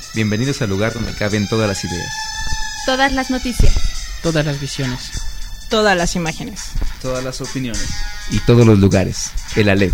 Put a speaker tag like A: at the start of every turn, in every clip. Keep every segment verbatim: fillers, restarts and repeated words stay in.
A: Bienvenidos al lugar donde caben todas las ideas,
B: todas las noticias,
C: todas las visiones,
D: todas las imágenes,
E: todas las opiniones
A: y todos los lugares. El Aleph.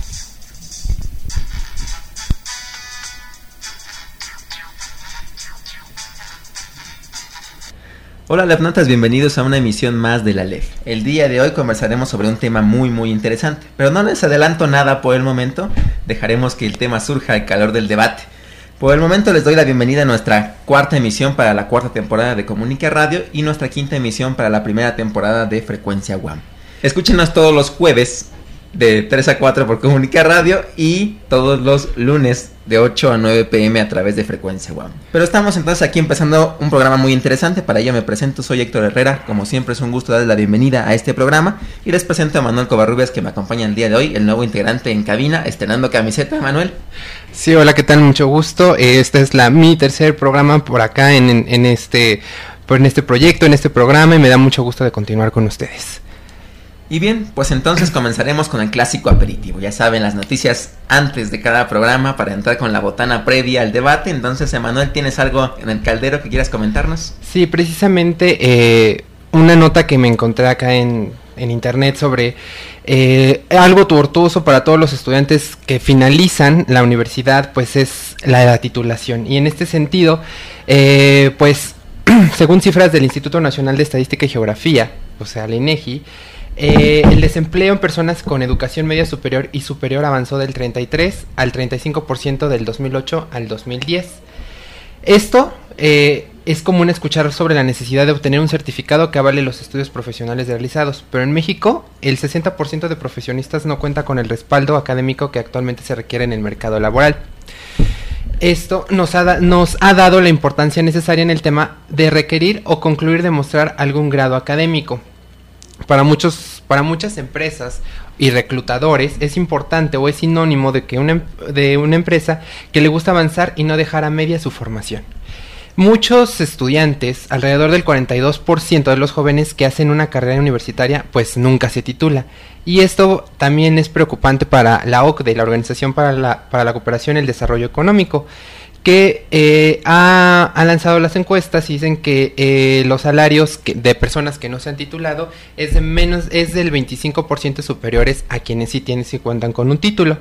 A: Hola Alephnautas, bienvenidos a una emisión más del Aleph. El día de hoy conversaremos sobre un tema muy muy interesante, pero no les adelanto nada por el momento, dejaremos que el tema surja al calor del debate. Por el momento les doy la bienvenida a nuestra cuarta emisión para la cuarta temporada de Comunica Radio y nuestra quinta emisión para la primera temporada de Frecuencia U A M. Escúchenos todos los jueves de tres a cuatro por Comunica Radio y todos los lunes de ocho a nueve pm a través de Frecuencia U A M. Pero estamos entonces aquí empezando un programa muy interesante. Para ello me presento, soy Héctor Herrera. Como siempre es un gusto darles la bienvenida a este programa y les presento a Manuel Covarrubias, que me acompaña el día de hoy, el nuevo integrante en cabina, estrenando camiseta. Manuel.
F: Sí, hola, ¿qué tal? Mucho gusto. Este es la mi tercer programa por acá en, en, en este por en este proyecto, en este programa, y me da mucho gusto de continuar con ustedes.
A: Y bien, pues entonces comenzaremos con el clásico aperitivo. Ya saben, las noticias antes de cada programa para entrar con la botana previa al debate. Entonces, Emanuel, ¿tienes algo en el caldero que quieras comentarnos?
F: Sí, precisamente eh, una nota que me encontré acá en, en internet sobre eh, algo tortuoso para todos los estudiantes que finalizan la universidad, pues es la, la titulación. Y en este sentido, eh, pues según cifras del Instituto Nacional de Estadística y Geografía, o sea, el INEGI, Eh, el desempleo en personas con educación media superior y superior avanzó del treinta y tres al treinta y cinco por ciento del dos mil ocho al dos mil diez. Esto eh, es común escuchar sobre la necesidad de obtener un certificado que avale los estudios profesionales realizados, pero en México el sesenta por ciento de profesionistas no cuenta con el respaldo académico que actualmente se requiere en el mercado laboral. Esto nos ha, da, nos ha dado la importancia necesaria en el tema de requerir o concluir demostrar algún grado académico. Para muchos, para muchas empresas y reclutadores es importante o es sinónimo de que una, de una empresa que le gusta avanzar y no dejar a media su formación. Muchos estudiantes, alrededor del cuarenta y dos por ciento de los jóvenes que hacen una carrera universitaria, pues nunca se titula. Y esto también es preocupante para la O C D E, la Organización para la, para la Cooperación y el Desarrollo Económico, que eh, ha, ha lanzado las encuestas y dicen que eh, los salarios que, de personas que no se han titulado es de menos es del veinticinco por ciento superiores a quienes sí tienen sí cuentan con un título.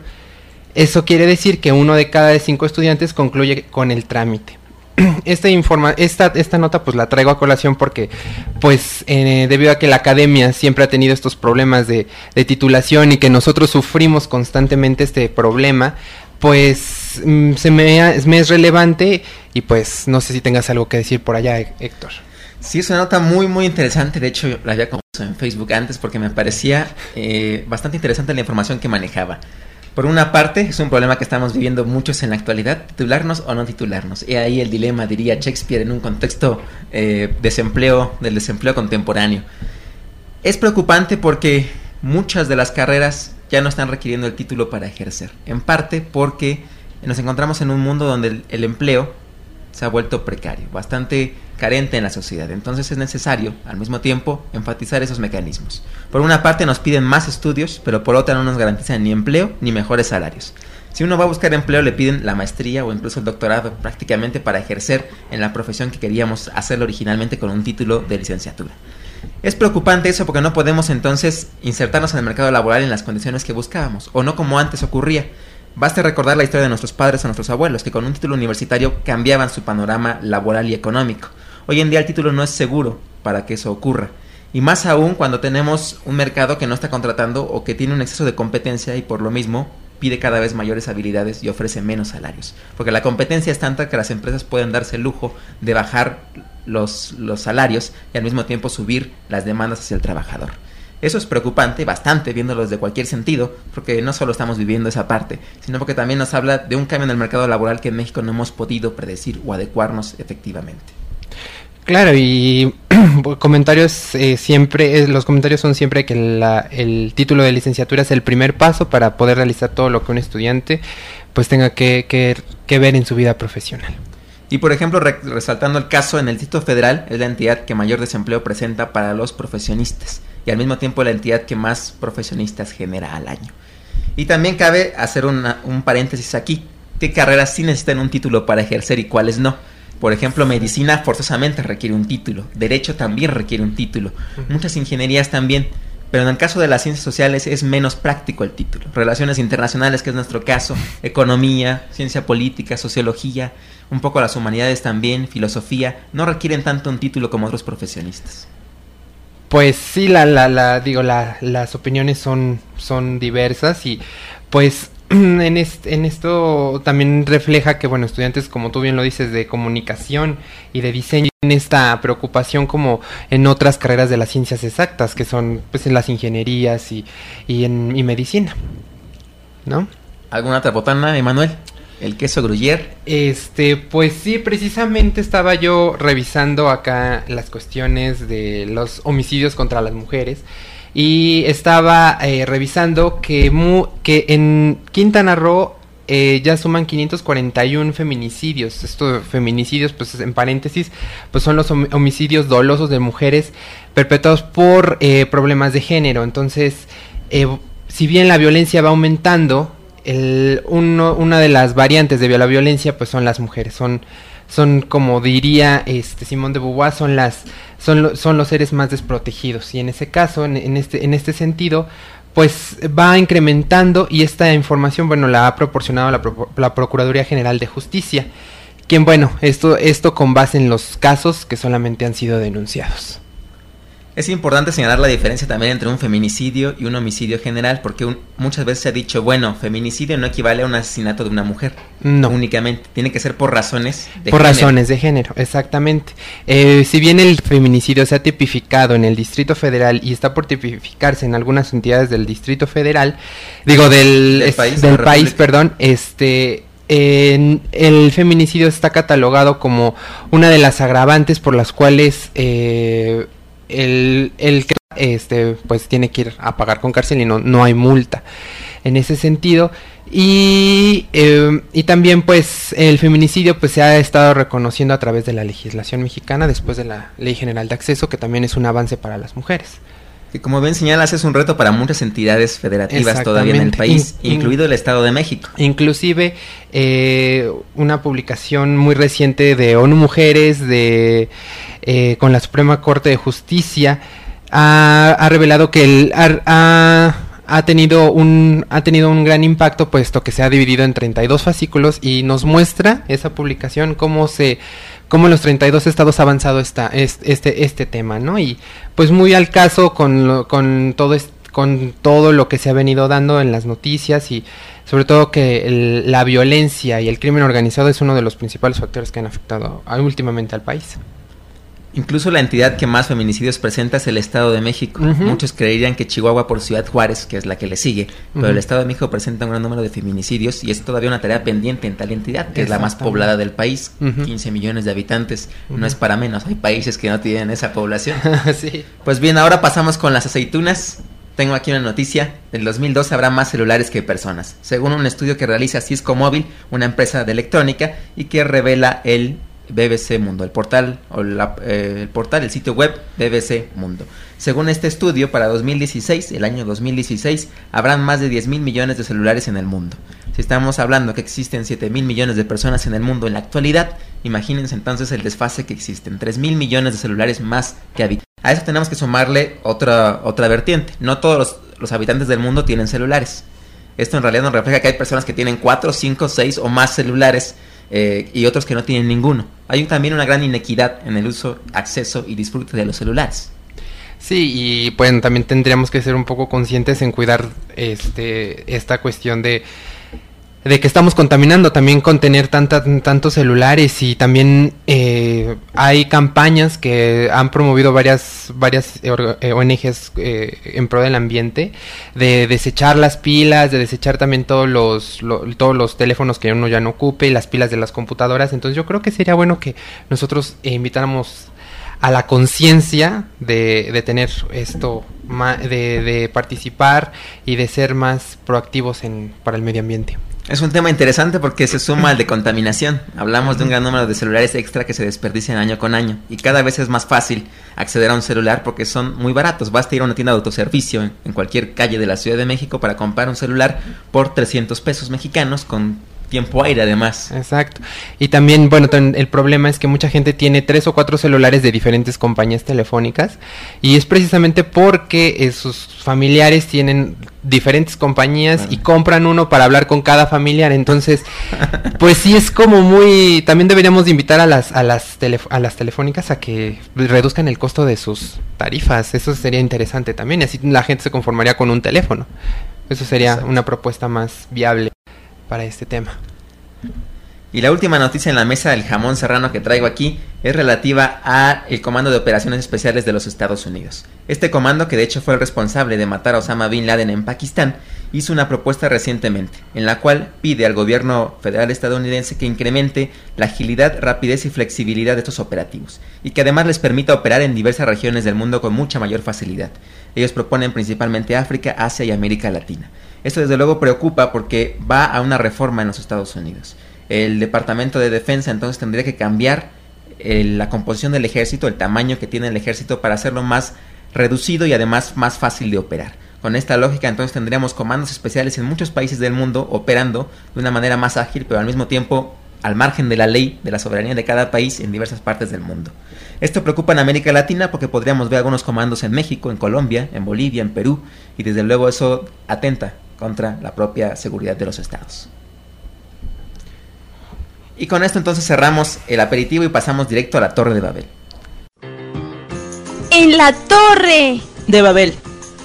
F: Eso quiere decir que uno de cada cinco estudiantes concluye con el trámite. Esta informa esta esta nota pues la traigo a colación porque pues eh, debido a que la academia siempre ha tenido estos problemas de, de titulación y que nosotros sufrimos constantemente este problema, pues mm, se me, me es relevante y pues no sé si tengas algo que decir por allá, Héctor.
A: Sí, es una nota muy muy interesante. De hecho, la había compuesto en Facebook antes porque me parecía eh, bastante interesante la información que manejaba. Por una parte, es un problema que estamos viviendo muchos en la actualidad, titularnos o no titularnos. Y ahí el dilema, diría Shakespeare, en un contexto eh, desempleo, del desempleo contemporáneo. Es preocupante porque muchas de las carreras ya no están requiriendo el título para ejercer. En parte porque nos encontramos en un mundo donde el, el empleo se ha vuelto precario, bastante carente en la sociedad. Entonces es necesario, al mismo tiempo, enfatizar esos mecanismos. Por una parte nos piden más estudios, pero por otra no nos garantizan ni empleo ni mejores salarios. Si uno va a buscar empleo, le piden la maestría o incluso el doctorado prácticamente para ejercer en la profesión que queríamos hacerlo originalmente con un título de licenciatura. Es preocupante eso porque no podemos entonces insertarnos en el mercado laboral en las condiciones que buscábamos, o no como antes ocurría. Basta recordar la historia de nuestros padres o nuestros abuelos, que con un título universitario cambiaban su panorama laboral y económico. Hoy en día el título no es seguro para que eso ocurra, y más aún cuando tenemos un mercado que no está contratando o que tiene un exceso de competencia y por lo mismo pide cada vez mayores habilidades y ofrece menos salarios, porque la competencia es tanta que las empresas pueden darse el lujo de bajar los, los salarios y al mismo tiempo subir las demandas hacia el trabajador. Eso es preocupante, bastante, viéndolo desde cualquier sentido, porque no solo estamos viviendo esa parte, sino porque también nos habla de un cambio en el mercado laboral que en México no hemos podido predecir o adecuarnos efectivamente.
F: Claro, y comentarios eh, siempre, eh, los comentarios son siempre que la, el título de licenciatura es el primer paso para poder realizar todo lo que un estudiante pues tenga que, que, que ver en su vida profesional.
A: Y por ejemplo, re resaltando el caso, en el Distrito Federal es la entidad que mayor desempleo presenta para los profesionistas y al mismo tiempo la entidad que más profesionistas genera al año. Y también cabe hacer una, un paréntesis aquí, ¿qué carreras sí necesitan un título para ejercer y cuáles no? Por ejemplo, medicina forzosamente requiere un título, derecho también requiere un título, muchas ingenierías también, pero en el caso de las ciencias sociales es menos práctico el título. Relaciones internacionales, que es nuestro caso, economía, ciencia política, sociología, un poco las humanidades también, filosofía, no requieren tanto un título como otros profesionistas.
F: Pues sí, la, la, la, digo, la, las opiniones son, son diversas y pues en, este, en esto también refleja que, bueno, estudiantes, como tú bien lo dices, de comunicación y de diseño, tienen esta preocupación como en otras carreras de las ciencias exactas, que son pues en las ingenierías y, y en y medicina, ¿no?
A: ¿Alguna otra botana, Emanuel? ¿El queso Gruyère?
F: Este, pues sí, precisamente estaba yo revisando acá las cuestiones de los homicidios contra las mujeres y estaba eh, revisando que, mu que en Quintana Roo eh, ya suman quinientos cuarenta y uno feminicidios. Estos feminicidios, pues en paréntesis, pues son los hom homicidios dolosos de mujeres perpetrados por eh, problemas de género. Entonces, eh, si bien la violencia va aumentando, El, uno, una de las variantes de la violencia pues son las mujeres, son, son como diría este Simone de Beauvoir, son las son, lo, son los seres más desprotegidos y en ese caso, en, en este en este sentido, pues va incrementando y esta información, bueno, la ha proporcionado la, la Procuraduría General de Justicia, quien, bueno, esto esto con base en los casos que solamente han sido denunciados.
A: Es importante señalar la diferencia también entre un feminicidio y un homicidio general, porque un, muchas veces se ha dicho, bueno, feminicidio no equivale a un asesinato de una mujer.
F: No.
A: Únicamente, tiene que ser por razones de
F: por
A: género.
F: razones de género, exactamente. Eh, si bien el feminicidio se ha tipificado en el Distrito Federal y está por tipificarse en algunas entidades del Distrito Federal, digo, del,
A: del
F: es,
A: país,
F: del
A: de
F: país perdón, este... Eh, el feminicidio está catalogado como una de las agravantes por las cuales... Eh, El, el que este pues tiene que ir a pagar con cárcel y no, no hay multa en ese sentido y, eh, y también pues el feminicidio pues se ha estado reconociendo a través de la legislación mexicana después de la Ley General de Acceso, que también es un avance para las mujeres.
A: Que como bien señalas es un reto para muchas entidades federativas todavía en el país, in, in, incluido el Estado de México.
F: Inclusive eh, una publicación muy reciente de ONU Mujeres de eh, con la Suprema Corte de Justicia ha, ha revelado que el, ha, ha, ha tenido un ha tenido un gran impacto, puesto que se ha dividido en treinta y dos fascículos y nos muestra esa publicación cómo se cómo en los treinta y dos estados ha avanzado esta, este, este tema, ¿no? Y pues muy al caso con, lo, con, todo est- con todo lo que se ha venido dando en las noticias y sobre todo que el, la violencia y el crimen organizado es uno de los principales factores que han afectado a, últimamente al país.
A: Incluso la entidad que más feminicidios presenta es el Estado de México. Uh-huh. Muchos creerían que Chihuahua por Ciudad Juárez, que es la que le sigue, pero uh-huh. el Estado de México presenta un gran número de feminicidios y es todavía una tarea pendiente en tal entidad, que es la más poblada del país, uh-huh. quince millones de habitantes, uh-huh. no es para menos, hay países que no tienen esa población.
F: Sí.
A: Pues bien, ahora pasamos con las aceitunas. Tengo aquí una noticia, en dos mil doce habrá más celulares que personas, según un estudio que realiza Cisco Móvil, una empresa de electrónica, y que revela el B B C Mundo, el portal, o la, eh, el portal, el sitio web B B C Mundo. Según este estudio, para dos mil dieciséis, el año dos mil dieciséis, habrán más de diez mil millones de celulares en el mundo. Si estamos hablando que existen siete mil millones de personas en el mundo en la actualidad, imagínense entonces el desfase que existen, tres mil millones de celulares más que habitantes. A eso tenemos que sumarle otra, otra vertiente, no todos los, los habitantes del mundo tienen celulares. Esto en realidad nos refleja que hay personas que tienen cuatro, cinco, seis o más celulares, Eh, y otros que no tienen ninguno. Hay también una gran inequidad en el uso, acceso y disfrute de los celulares.
F: Sí, y bueno, también tendríamos que ser un poco conscientes en cuidar este esta cuestión de de que estamos contaminando también con tener tanta, tantos celulares, y también eh, hay campañas que han promovido varias varias O N Ges eh, en pro del ambiente, de desechar las pilas, de desechar también todos los lo, todos los teléfonos que uno ya no ocupe, las pilas de las computadoras. Entonces yo creo que sería bueno que nosotros eh, invitáramos a la conciencia de, de tener esto, de, de participar y de ser más proactivos en para el medio ambiente.
A: Es un tema interesante porque se suma al de contaminación. Hablamos de un gran número de celulares extra que se desperdician año con año, y cada vez es más fácil acceder a un celular porque son muy baratos. Basta ir a una tienda de autoservicio en cualquier calle de la Ciudad de México para comprar un celular por trescientos pesos mexicanos con tiempo aire además.
F: Exacto. Y también, bueno, el problema es que mucha gente tiene tres o cuatro celulares de diferentes compañías telefónicas y es precisamente porque eh, sus familiares tienen diferentes compañías bueno. y compran uno para hablar con cada familiar. Entonces, pues sí es como muy... También deberíamos de invitar a las a las telef- a las telefónicas a que reduzcan el costo de sus tarifas. Eso sería interesante también y así la gente se conformaría con un teléfono. Eso sería Exacto. una propuesta más viable para este tema.
A: Y la última noticia en la mesa del jamón serrano que traigo aquí es relativa a el Comando de Operaciones Especiales de los Estados Unidos. Este comando, que de hecho fue el responsable de matar a Osama Bin Laden en Pakistán, hizo una propuesta recientemente, en la cual pide al gobierno federal estadounidense que incremente la agilidad, rapidez y flexibilidad de estos operativos, y que además les permita operar en diversas regiones del mundo con mucha mayor facilidad. Ellos proponen principalmente África, Asia y América Latina. Esto desde luego preocupa porque va a una reforma en los Estados Unidos. El Departamento de Defensa entonces tendría que cambiar eh, la composición del ejército, el tamaño que tiene el ejército para hacerlo más reducido y además más fácil de operar. Con esta lógica entonces tendríamos comandos especiales en muchos países del mundo operando de una manera más ágil, pero al mismo tiempo al margen de la ley, de la soberanía de cada país en diversas partes del mundo. Esto preocupa en América Latina porque podríamos ver algunos comandos en México, en Colombia, en Bolivia, en Perú, y desde luego eso atenta contra la propia seguridad de los estados. Y con esto entonces cerramos el aperitivo y pasamos directo a la Torre de Babel.
B: En la Torre
D: de Babel.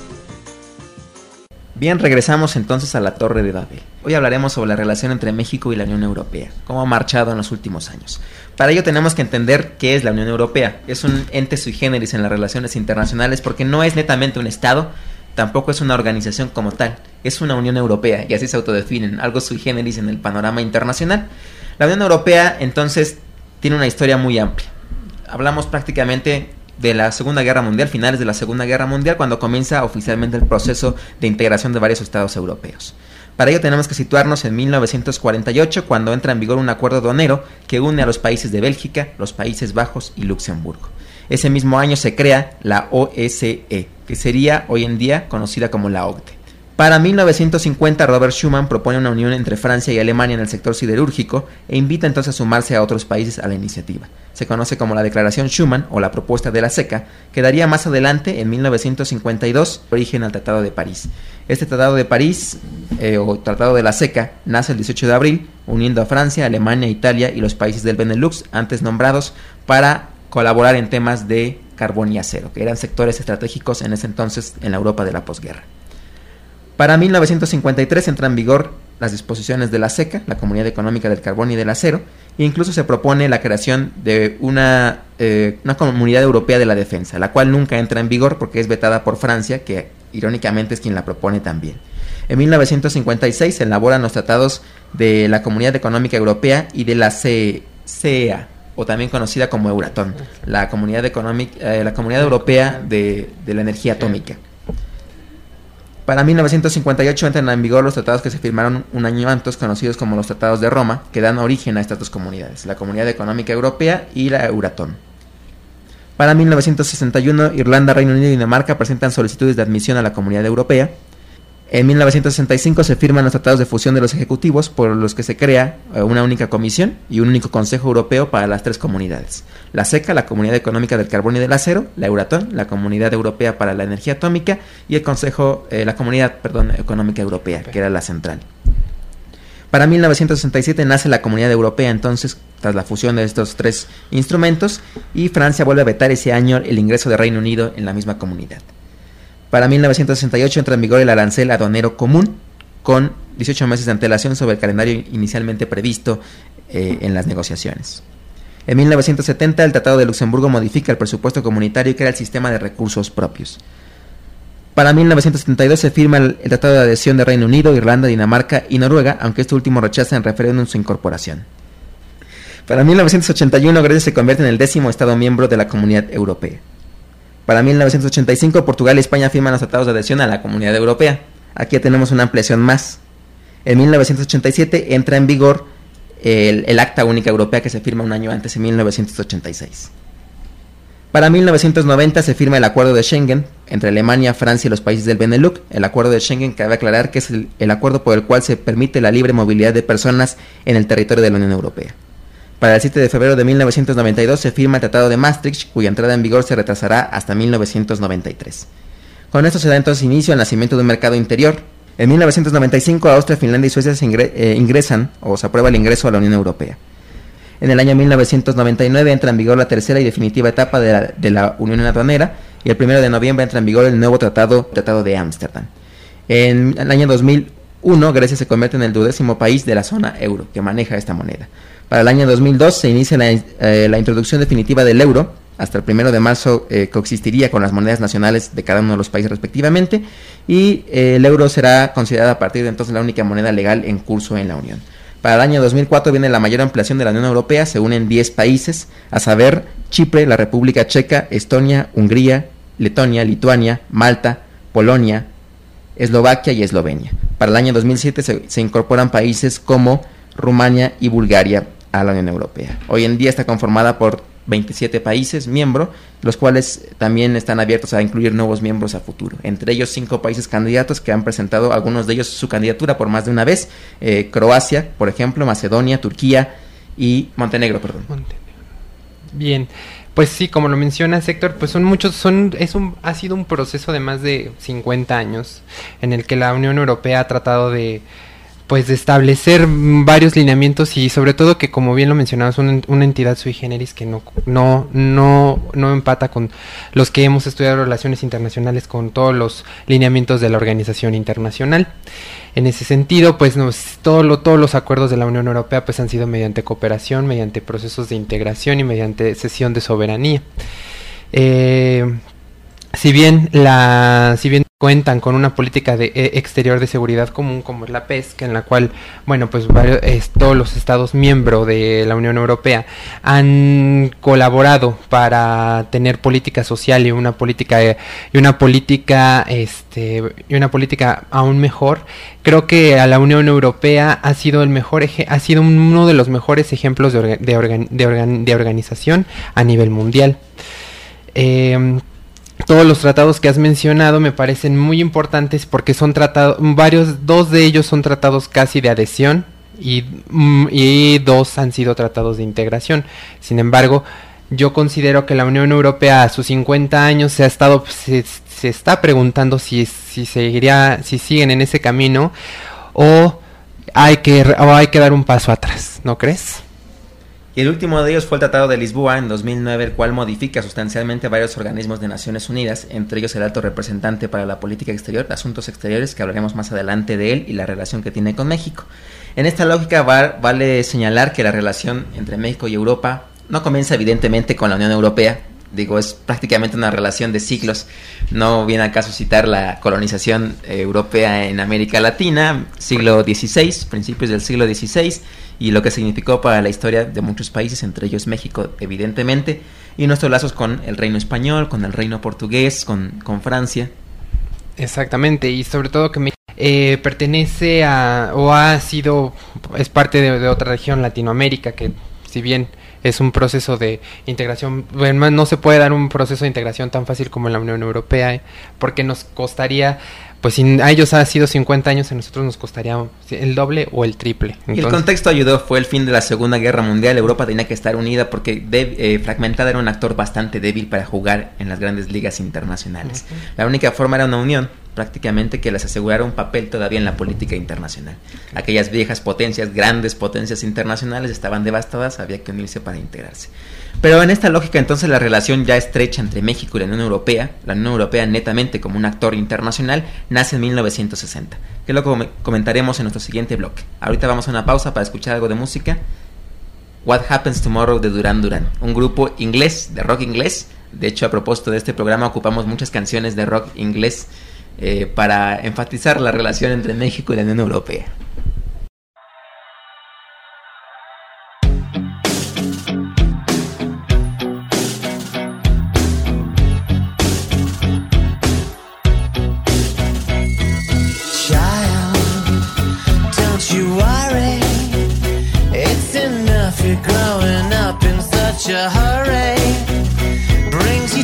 A: Bien, regresamos entonces a la Torre de Babel. Hoy hablaremos sobre la relación entre México y la Unión Europea, cómo ha marchado en los últimos años. Para ello tenemos que entender qué es la Unión Europea. Es un ente sui generis en las relaciones internacionales porque no es netamente un Estado, tampoco es una organización como tal, es una Unión Europea y así se autodefinen, algo sui generis en el panorama internacional. La Unión Europea entonces tiene una historia muy amplia. Hablamos prácticamente de la Segunda Guerra Mundial, finales de la Segunda Guerra Mundial, cuando comienza oficialmente el proceso de integración de varios estados europeos. Para ello tenemos que situarnos en mil novecientos cuarenta y ocho, cuando entra en vigor un acuerdo aduanero que une a los países de Bélgica, los Países Bajos y Luxemburgo. Ese mismo año se crea la O S C E, que sería hoy en día conocida como la O C D E. Para mil novecientos cincuenta, Robert Schuman propone una unión entre Francia y Alemania en el sector siderúrgico e invita entonces a sumarse a otros países a la iniciativa. Se conoce como la Declaración Schuman o la Propuesta de la SECA, que daría más adelante, en mil novecientos cincuenta y dos, origen al Tratado de París. Este Tratado de París, eh, o Tratado de la SECA, nace el dieciocho de abril, uniendo a Francia, Alemania, Italia y los países del Benelux, antes nombrados, para colaborar en temas de carbón y acero, que eran sectores estratégicos en ese entonces en la Europa de la posguerra. Para mil novecientos cincuenta y tres entran en vigor las disposiciones de la SECA, la Comunidad Económica del Carbón y del Acero, e incluso se propone la creación de una, eh, una Comunidad Europea de la Defensa, la cual nunca entra en vigor porque es vetada por Francia, que irónicamente es quien la propone también. En mil novecientos cincuenta y seis se elaboran los tratados de la Comunidad Económica Europea y de la C E A, o también conocida como Euratom, la Comunidad, Económica, eh, la Comunidad Europea de, de la Energía Atómica. Para mil novecientos cincuenta y ocho entran en vigor los tratados que se firmaron un año antes, conocidos como los Tratados de Roma, que dan origen a estas dos comunidades, la Comunidad Económica Europea y la Euratom. Para mil novecientos sesenta y uno, Irlanda, Reino Unido y Dinamarca presentan solicitudes de admisión a la Comunidad Europea. En mil novecientos sesenta y cinco se firman los tratados de fusión de los ejecutivos, por los que se crea una única comisión y un único Consejo Europeo para las tres comunidades: la SECA, la Comunidad Económica del Carbón y del Acero; la Euratom, la Comunidad Europea para la Energía Atómica; y el Consejo, eh, la Comunidad, perdón, Económica Europea, que era la central. Para mil novecientos sesenta y siete nace la Comunidad Europea, entonces, tras la fusión de estos tres instrumentos, y Francia vuelve a vetar ese año el ingreso de Reino Unido en la misma comunidad. Para mil novecientos sesenta y ocho entra en vigor el arancel aduanero común, con dieciocho meses de antelación sobre el calendario inicialmente previsto eh, en las negociaciones. En mil novecientos setenta el Tratado de Luxemburgo modifica el presupuesto comunitario y crea el sistema de recursos propios. Para mil novecientos setenta y dos se firma el, el Tratado de Adhesión de Reino Unido, Irlanda, Dinamarca y Noruega, aunque este último rechaza en referéndum su incorporación. Para mil novecientos ochenta y uno Grecia se convierte en el décimo Estado miembro de la Comunidad Europea. Para mil novecientos ochenta y cinco, Portugal y España firman los tratados de adhesión a la Comunidad Europea. Aquí ya tenemos una ampliación más. En mil novecientos ochenta y siete entra en vigor el, el Acta Única Europea, que se firma un año antes, en mil novecientos ochenta y seis. Para mil novecientos noventa se firma el Acuerdo de Schengen entre Alemania, Francia y los países del Benelux. El Acuerdo de Schengen, cabe aclarar que es el, el acuerdo por el cual se permite la libre movilidad de personas en el territorio de la Unión Europea. Para el siete de febrero de mil novecientos noventa y dos se firma el Tratado de Maastricht, cuya entrada en vigor se retrasará hasta mil novecientos noventa y tres. Con esto se da entonces inicio al nacimiento de un mercado interior. En mil novecientos noventa y cinco Austria, Finlandia y Suecia se ingre, eh, ingresan o se aprueba el ingreso a la Unión Europea. En el año mil novecientos noventa y nueve entra en vigor la tercera y definitiva etapa de la, de la Unión Aduanera, y el primero de noviembre entra en vigor el nuevo tratado, tratado de Ámsterdam. En el año dos mil uno Grecia se convierte en el duodécimo país de la zona euro que maneja esta moneda. Para el año dos mil dos se inicia la, eh, la introducción definitiva del euro. Hasta el primero de marzo eh, coexistiría con las monedas nacionales de cada uno de los países respectivamente, y eh, el euro será considerada a partir de entonces la única moneda legal en curso en la Unión. Para el año dos mil cuatro viene la mayor ampliación de la Unión Europea, se unen diez países, a saber, Chipre, la República Checa, Estonia, Hungría, Letonia, Lituania, Malta, Polonia, Eslovaquia y Eslovenia. Para el año dos mil siete se, se incorporan países como Rumania y Bulgaria a la Unión Europea. Hoy en día está conformada por veintisiete países miembros, los cuales también están abiertos a incluir nuevos miembros a futuro. Entre ellos cinco países candidatos que han presentado, algunos de ellos, su candidatura por más de una vez. Eh, Croacia, por ejemplo, Macedonia, Turquía y Montenegro, perdón.
F: Montenegro. Bien, pues sí, como lo mencionas, Héctor, pues son muchos, son, es un, ha sido un proceso de más de cincuenta años en el que la Unión Europea ha tratado de pues de establecer varios lineamientos y sobre todo que, como bien lo mencionabas, una, una entidad sui generis que no, no, no, no empata con los que hemos estudiado relaciones internacionales con todos los lineamientos de la organización internacional. En ese sentido, pues nos, todo lo, todos los acuerdos de la Unión Europea pues han sido mediante cooperación, mediante procesos de integración y mediante cesión de soberanía. Eh, si bien la, si bien cuentan con una política de eh, exterior de seguridad común como es la PESC, en la cual, bueno, pues varios, eh, todos los estados miembros de la Unión Europea han colaborado para tener política social y una política eh, y una política este y una política aún mejor. Creo que a la Unión Europea ha sido el mejor eje, ha sido uno de los mejores ejemplos de, orga, de, organ, de, organ, de organización a nivel mundial. Eh, Todos los tratados que has mencionado me parecen muy importantes porque son tratados, varios, dos de ellos son tratados casi de adhesión y, y dos han sido tratados de integración. Sin embargo, yo considero que la Unión Europea a sus cincuenta años se ha estado, se, se está preguntando si, si seguiría, si siguen en ese camino o hay que, o hay que dar un paso atrás, ¿no crees?
A: Y el último de ellos fue el Tratado de Lisboa en dos mil nueve, el cual modifica sustancialmente varios organismos de Naciones Unidas, entre ellos el Alto Representante para la Política Exterior, Asuntos Exteriores, que hablaremos más adelante de él, y la relación que tiene con México. En esta lógica va, vale señalar que la relación entre México y Europa no comienza evidentemente con la Unión Europea. Digo, es prácticamente una relación de siglos. No viene al caso citar la colonización eh, europea en América Latina, siglo dieciséis, principios del siglo dieciséis, y lo que significó para la historia de muchos países, entre ellos México, evidentemente, y nuestros lazos con el reino español, con el reino portugués, con, con Francia.
F: Exactamente, y sobre todo que México eh, pertenece a, o ha sido, es parte de, de otra región, Latinoamérica, que si bien es un proceso de integración, bueno, no se puede dar un proceso de integración tan fácil como en la Unión Europea, eh, porque nos costaría, pues si a ellos ha sido cincuenta años, a nosotros nos costaría el doble o el triple. Entonces,
A: y el contexto ayudó, fue el fin de la Segunda Guerra Mundial. Europa tenía que estar unida porque de, eh, fragmentada era un actor bastante débil para jugar en las grandes ligas internacionales. Uh-huh. La única forma era una unión, prácticamente, que les asegurara un papel todavía en la política internacional. Okay. Aquellas viejas potencias, grandes potencias internacionales estaban devastadas, había que unirse para integrarse. Pero en esta lógica, entonces, la relación ya estrecha entre México y la Unión Europea, la Unión Europea netamente como un actor internacional, nace en mil novecientos sesenta, que es lo que comentaremos en nuestro siguiente bloque. Ahorita vamos a una pausa para escuchar algo de música. What Happens Tomorrow de Duran Duran, un grupo inglés, de rock inglés. De hecho, a propósito de este programa, ocupamos muchas canciones de rock inglés eh, para enfatizar la relación entre México y la Unión Europea.
C: A hurry brings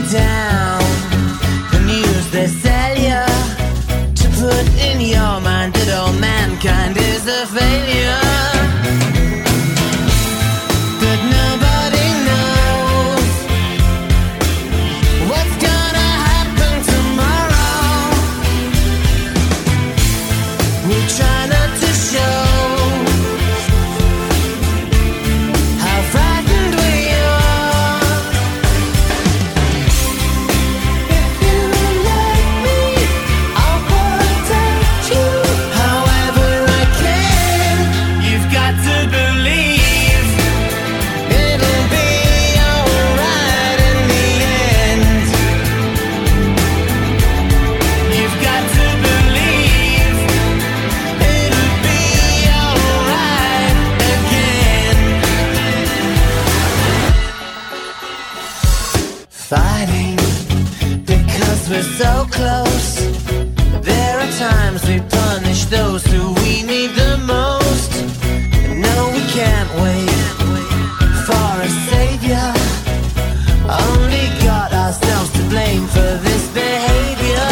C: fighting because we're so close. There are times we punish those who we need the most. No, we can't wait for a savior. Only got ourselves to blame for this behavior.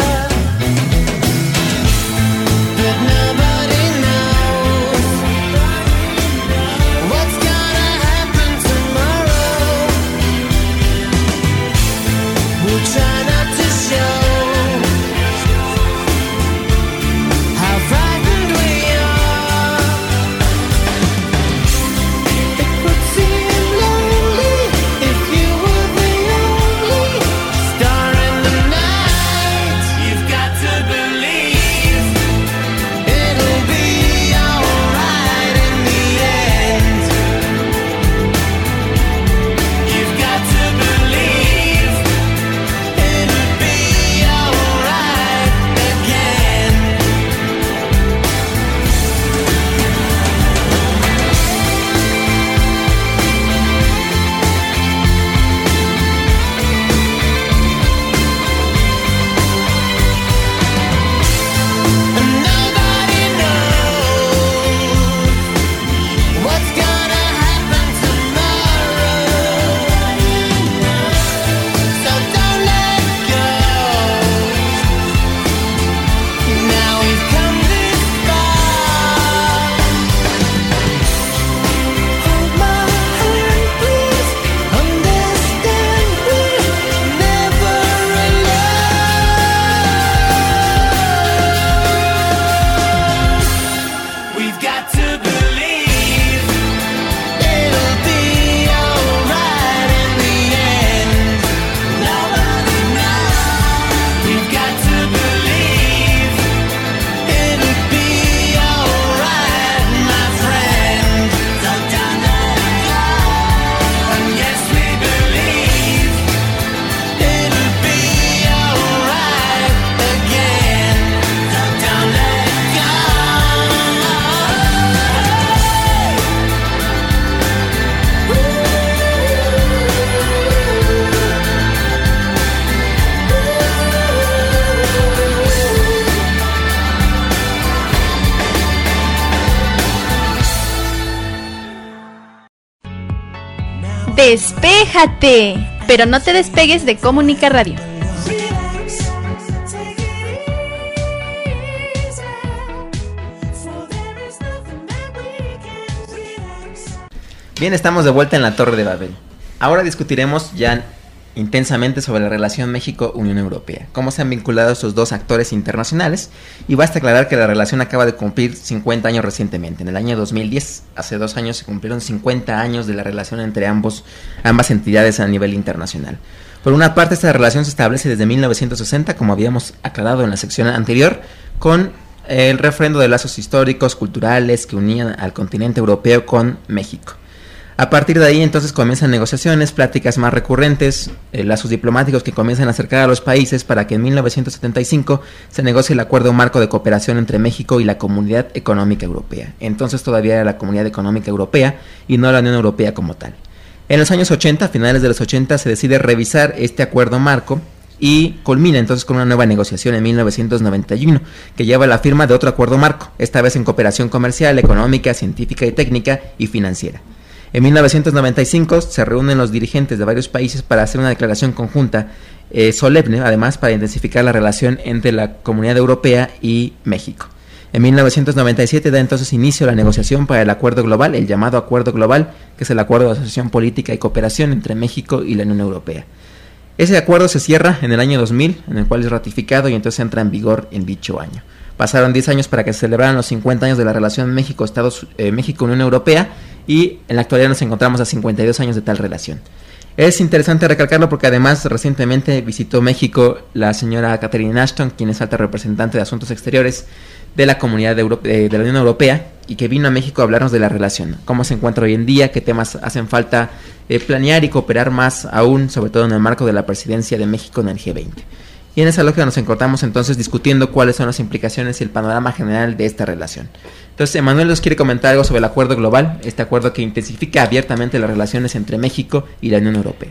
C: But nobody knows what's gonna happen tomorrow. We'll try not to show how frightened we are. It would seem lonely if you were the only star in the night. You've got to believe it'll be alright in the end. You've got to believe it'll be alright again. And nobody knows what's gonna happen tomorrow. So don't let go. Now we've come this far. Hold my hand, please. Understand we're never alone. We've got to believe it'll be alright in the end. Nobody knows. We've got to believe it'll be alright, my friend. So don't let go. And yes, we believe it'll be alright again. So don't let go.
B: ¡Despéjate! Pero no te despegues de Comunica Radio.
A: Bien, estamos de vuelta en la Torre de Babel. Ahora discutiremos ya intensamente sobre la relación México-Unión Europea, cómo se han vinculado estos dos actores internacionales, y basta aclarar que la relación acaba de cumplir cincuenta años recientemente. En el año dos mil diez, hace dos años, se cumplieron cincuenta años de la relación entre ambos, ambas entidades a nivel internacional. Por una parte, esta relación se establece desde mil novecientos sesenta, como habíamos aclarado en la sección anterior, con el refrendo de lazos históricos, culturales, que unían al continente europeo con México. A partir de ahí entonces comienzan negociaciones, pláticas más recurrentes, eh, lazos diplomáticos que comienzan a acercar a los países para que en mil novecientos setenta y cinco se negocie el acuerdo marco de cooperación entre México y la Comunidad Económica Europea. Entonces todavía era la Comunidad Económica Europea y no la Unión Europea como tal. En los años ochenta, a finales de los ochenta, se decide revisar este acuerdo marco y culmina entonces con una nueva negociación en mil novecientos noventa y uno, que lleva la firma de otro acuerdo marco, esta vez en cooperación comercial, económica, científica y técnica y financiera. En mil novecientos noventa y cinco se reúnen los dirigentes de varios países para hacer una declaración conjunta eh, solemne, además para intensificar la relación entre la Comunidad Europea y México. En mil novecientos noventa y siete da entonces inicio a la negociación para el Acuerdo Global, el llamado Acuerdo Global, que es el Acuerdo de Asociación Política y Cooperación entre México y la Unión Europea. Ese acuerdo se cierra en el año dos mil, en el cual es ratificado y entonces entra en vigor en dicho año. Pasaron diez años para que se celebraran los cincuenta años de la relación México-Estados, eh, México-Unión Europea, y en la actualidad nos encontramos a cincuenta y dos años de tal relación. Es interesante recalcarlo porque además recientemente visitó México la señora Catherine Ashton, quien es alta representante de Asuntos Exteriores de la Comunidad de, Europe, de, de la Unión Europea, y que vino a México a hablarnos de la relación, cómo se encuentra hoy en día, qué temas hacen falta eh, planear y cooperar más aún, sobre todo en el marco de la presidencia de México en el G veinte. Y en esa lógica nos encontramos entonces discutiendo cuáles son las implicaciones y el panorama general de esta relación. Entonces, Emanuel nos quiere comentar algo sobre el acuerdo global, este acuerdo que intensifica abiertamente las relaciones entre México y la Unión Europea.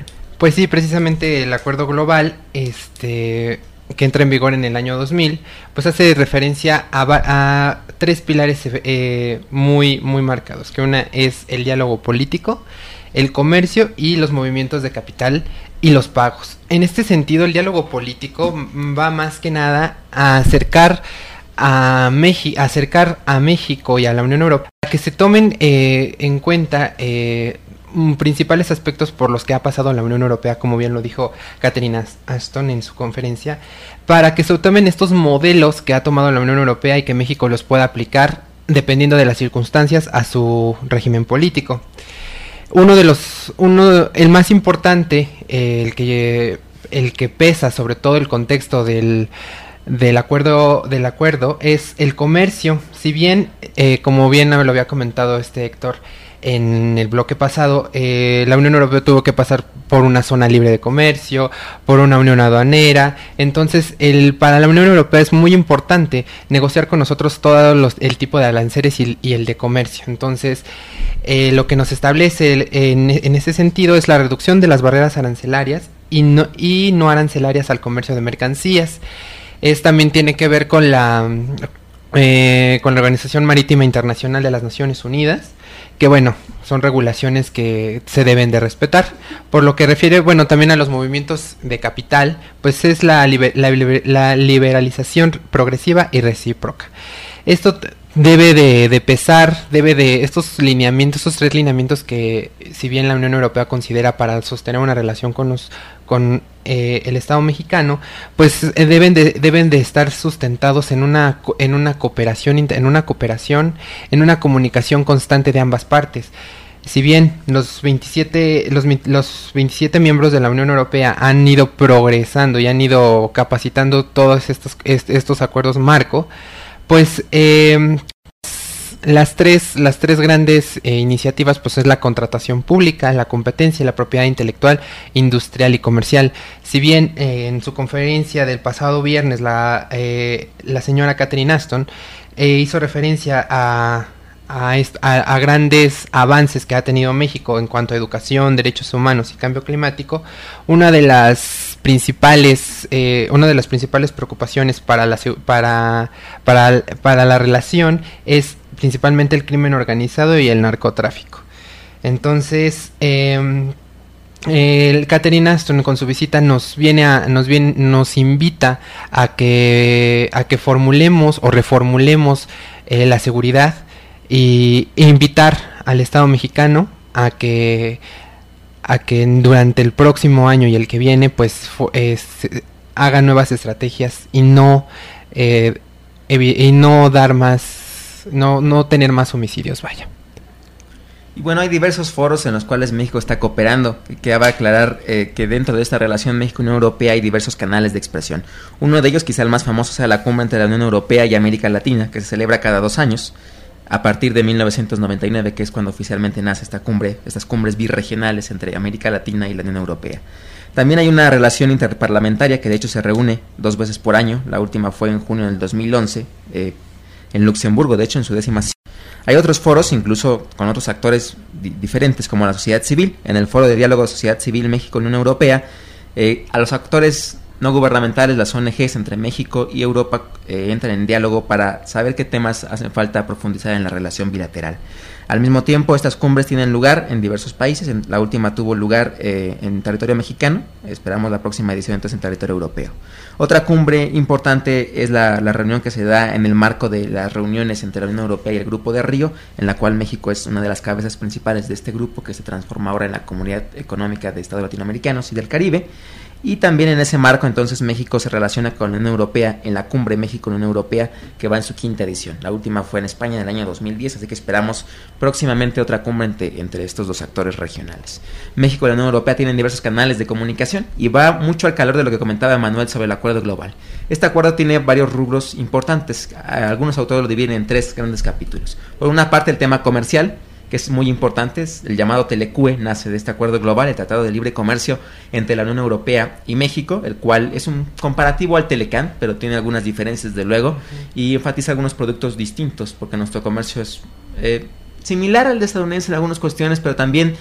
F: Pues sí, precisamente el acuerdo global, este, que entra en vigor en el año dos mil, pues hace referencia a, a tres pilares eh, muy, muy marcados, que una es el diálogo político, el comercio y los movimientos de capital y los pagos. En este sentido, el diálogo político va más que nada a acercar a México, acercar a México y a la Unión Europea a que se tomen eh, en cuenta eh, principales aspectos por los que ha pasado la Unión Europea, como bien lo dijo Catherine Ashton en su conferencia, para que se tomen estos modelos que ha tomado la Unión Europea y que México los pueda aplicar dependiendo de las circunstancias a su régimen político. Uno de los, uno, el más importante, eh, el que, el que pesa sobre todo el contexto del del acuerdo, del acuerdo es el comercio. Si bien, eh, como bien me lo había comentado este Héctor en el bloque pasado, eh, la Unión Europea tuvo que pasar por una zona libre de comercio, por una unión aduanera. Entonces, el, para la Unión Europea es muy importante negociar con nosotros todo los, el tipo de aranceles y, y el de comercio. Entonces, eh, lo que nos establece el, en, en ese sentido es la reducción de las barreras arancelarias y no, y no arancelarias al comercio de mercancías. Es también tiene que ver con la eh, con la Organización Marítima Internacional de las Naciones Unidas, que bueno, son regulaciones que se deben de respetar. Por lo que refiere, bueno, también a los movimientos de capital, pues es la, liber, la, la liberalización progresiva y recíproca. Esto debe de, de pesar, debe de estos lineamientos, estos tres lineamientos que si bien la Unión Europea considera para sostener una relación con los con eh, el Estado mexicano, pues eh, deben de deben de estar sustentados en una en una cooperación en una cooperación, en una comunicación constante de ambas partes. Si bien los veintisiete los, los veintisiete miembros de la Unión Europea han ido progresando y han ido capacitando todos estos estos acuerdos marco, pues eh, las tres las tres grandes eh, iniciativas pues es la contratación pública, la competencia, la propiedad intelectual, industrial y comercial. Si bien eh, en su conferencia del pasado viernes la eh, la señora Catherine Ashton eh, hizo referencia a A, est- a, a grandes avances que ha tenido México en cuanto a educación, derechos humanos y cambio climático, una de las principales eh, una de las principales preocupaciones para la para para para la relación es principalmente el crimen organizado y el narcotráfico. Entonces, eh, el Catherine Ashton con su visita nos viene a nos viene nos invita a que a que formulemos o reformulemos eh, la seguridad y invitar al Estado mexicano a que a que durante el próximo año y el que viene pues es, haga nuevas estrategias y no eh, y no dar más no no tener más homicidios, vaya.
A: Y bueno, hay diversos foros en los cuales México está cooperando. Que va a aclarar eh, que dentro de esta relación México-Unión Europea hay diversos canales de expresión. Uno de ellos, quizá el más famoso, sea la cumbre entre la Unión Europea y América Latina, que se celebra cada dos años. A partir de mil novecientos noventa y nueve, que es cuando oficialmente nace esta cumbre, estas cumbres birregionales entre América Latina y la Unión Europea. También hay una relación interparlamentaria que de hecho se reúne dos veces por año. La última fue en junio del dos mil once, eh, en Luxemburgo, de hecho en su décima. Hay otros foros, incluso con otros actores di- diferentes, como la sociedad civil. En el Foro de Diálogo de Sociedad Civil México-Unión Europea, eh, a los actores no gubernamentales, las O N Ges entre México y Europa eh, entran en diálogo para saber qué temas hacen falta profundizar en la relación bilateral. Al mismo tiempo, estas cumbres tienen lugar en diversos países. En, la última tuvo lugar eh, en territorio mexicano. Esperamos la próxima edición entonces en territorio europeo. Otra cumbre importante es la, la reunión que se da en el marco de las reuniones entre la Unión Europea y el Grupo de Río, en la cual México es una de las cabezas principales de este grupo, que se transforma ahora en la Comunidad Económica de Estados Latinoamericanos y del Caribe. Y también en ese marco entonces México se relaciona con la Unión Europea en la cumbre México-Unión Europea, que va en su quinta edición. La última fue en España en el año dos mil diez, así que esperamos próximamente otra cumbre entre, entre estos dos actores regionales. México y la Unión Europea tienen diversos canales de comunicación y va mucho al calor de lo que comentaba Manuel sobre el acuerdo global. Este acuerdo tiene varios rubros importantes. Algunos autores lo dividen en tres grandes capítulos. Por una parte, el tema comercial, que es muy importante. El llamado Telecue nace de este acuerdo global, el Tratado de Libre Comercio entre la Unión Europea y México, el cual es un comparativo al Telecán, pero tiene algunas diferencias desde luego, uh-huh. y enfatiza algunos productos distintos, porque nuestro comercio es eh, similar al de estadounidense en algunas cuestiones, pero también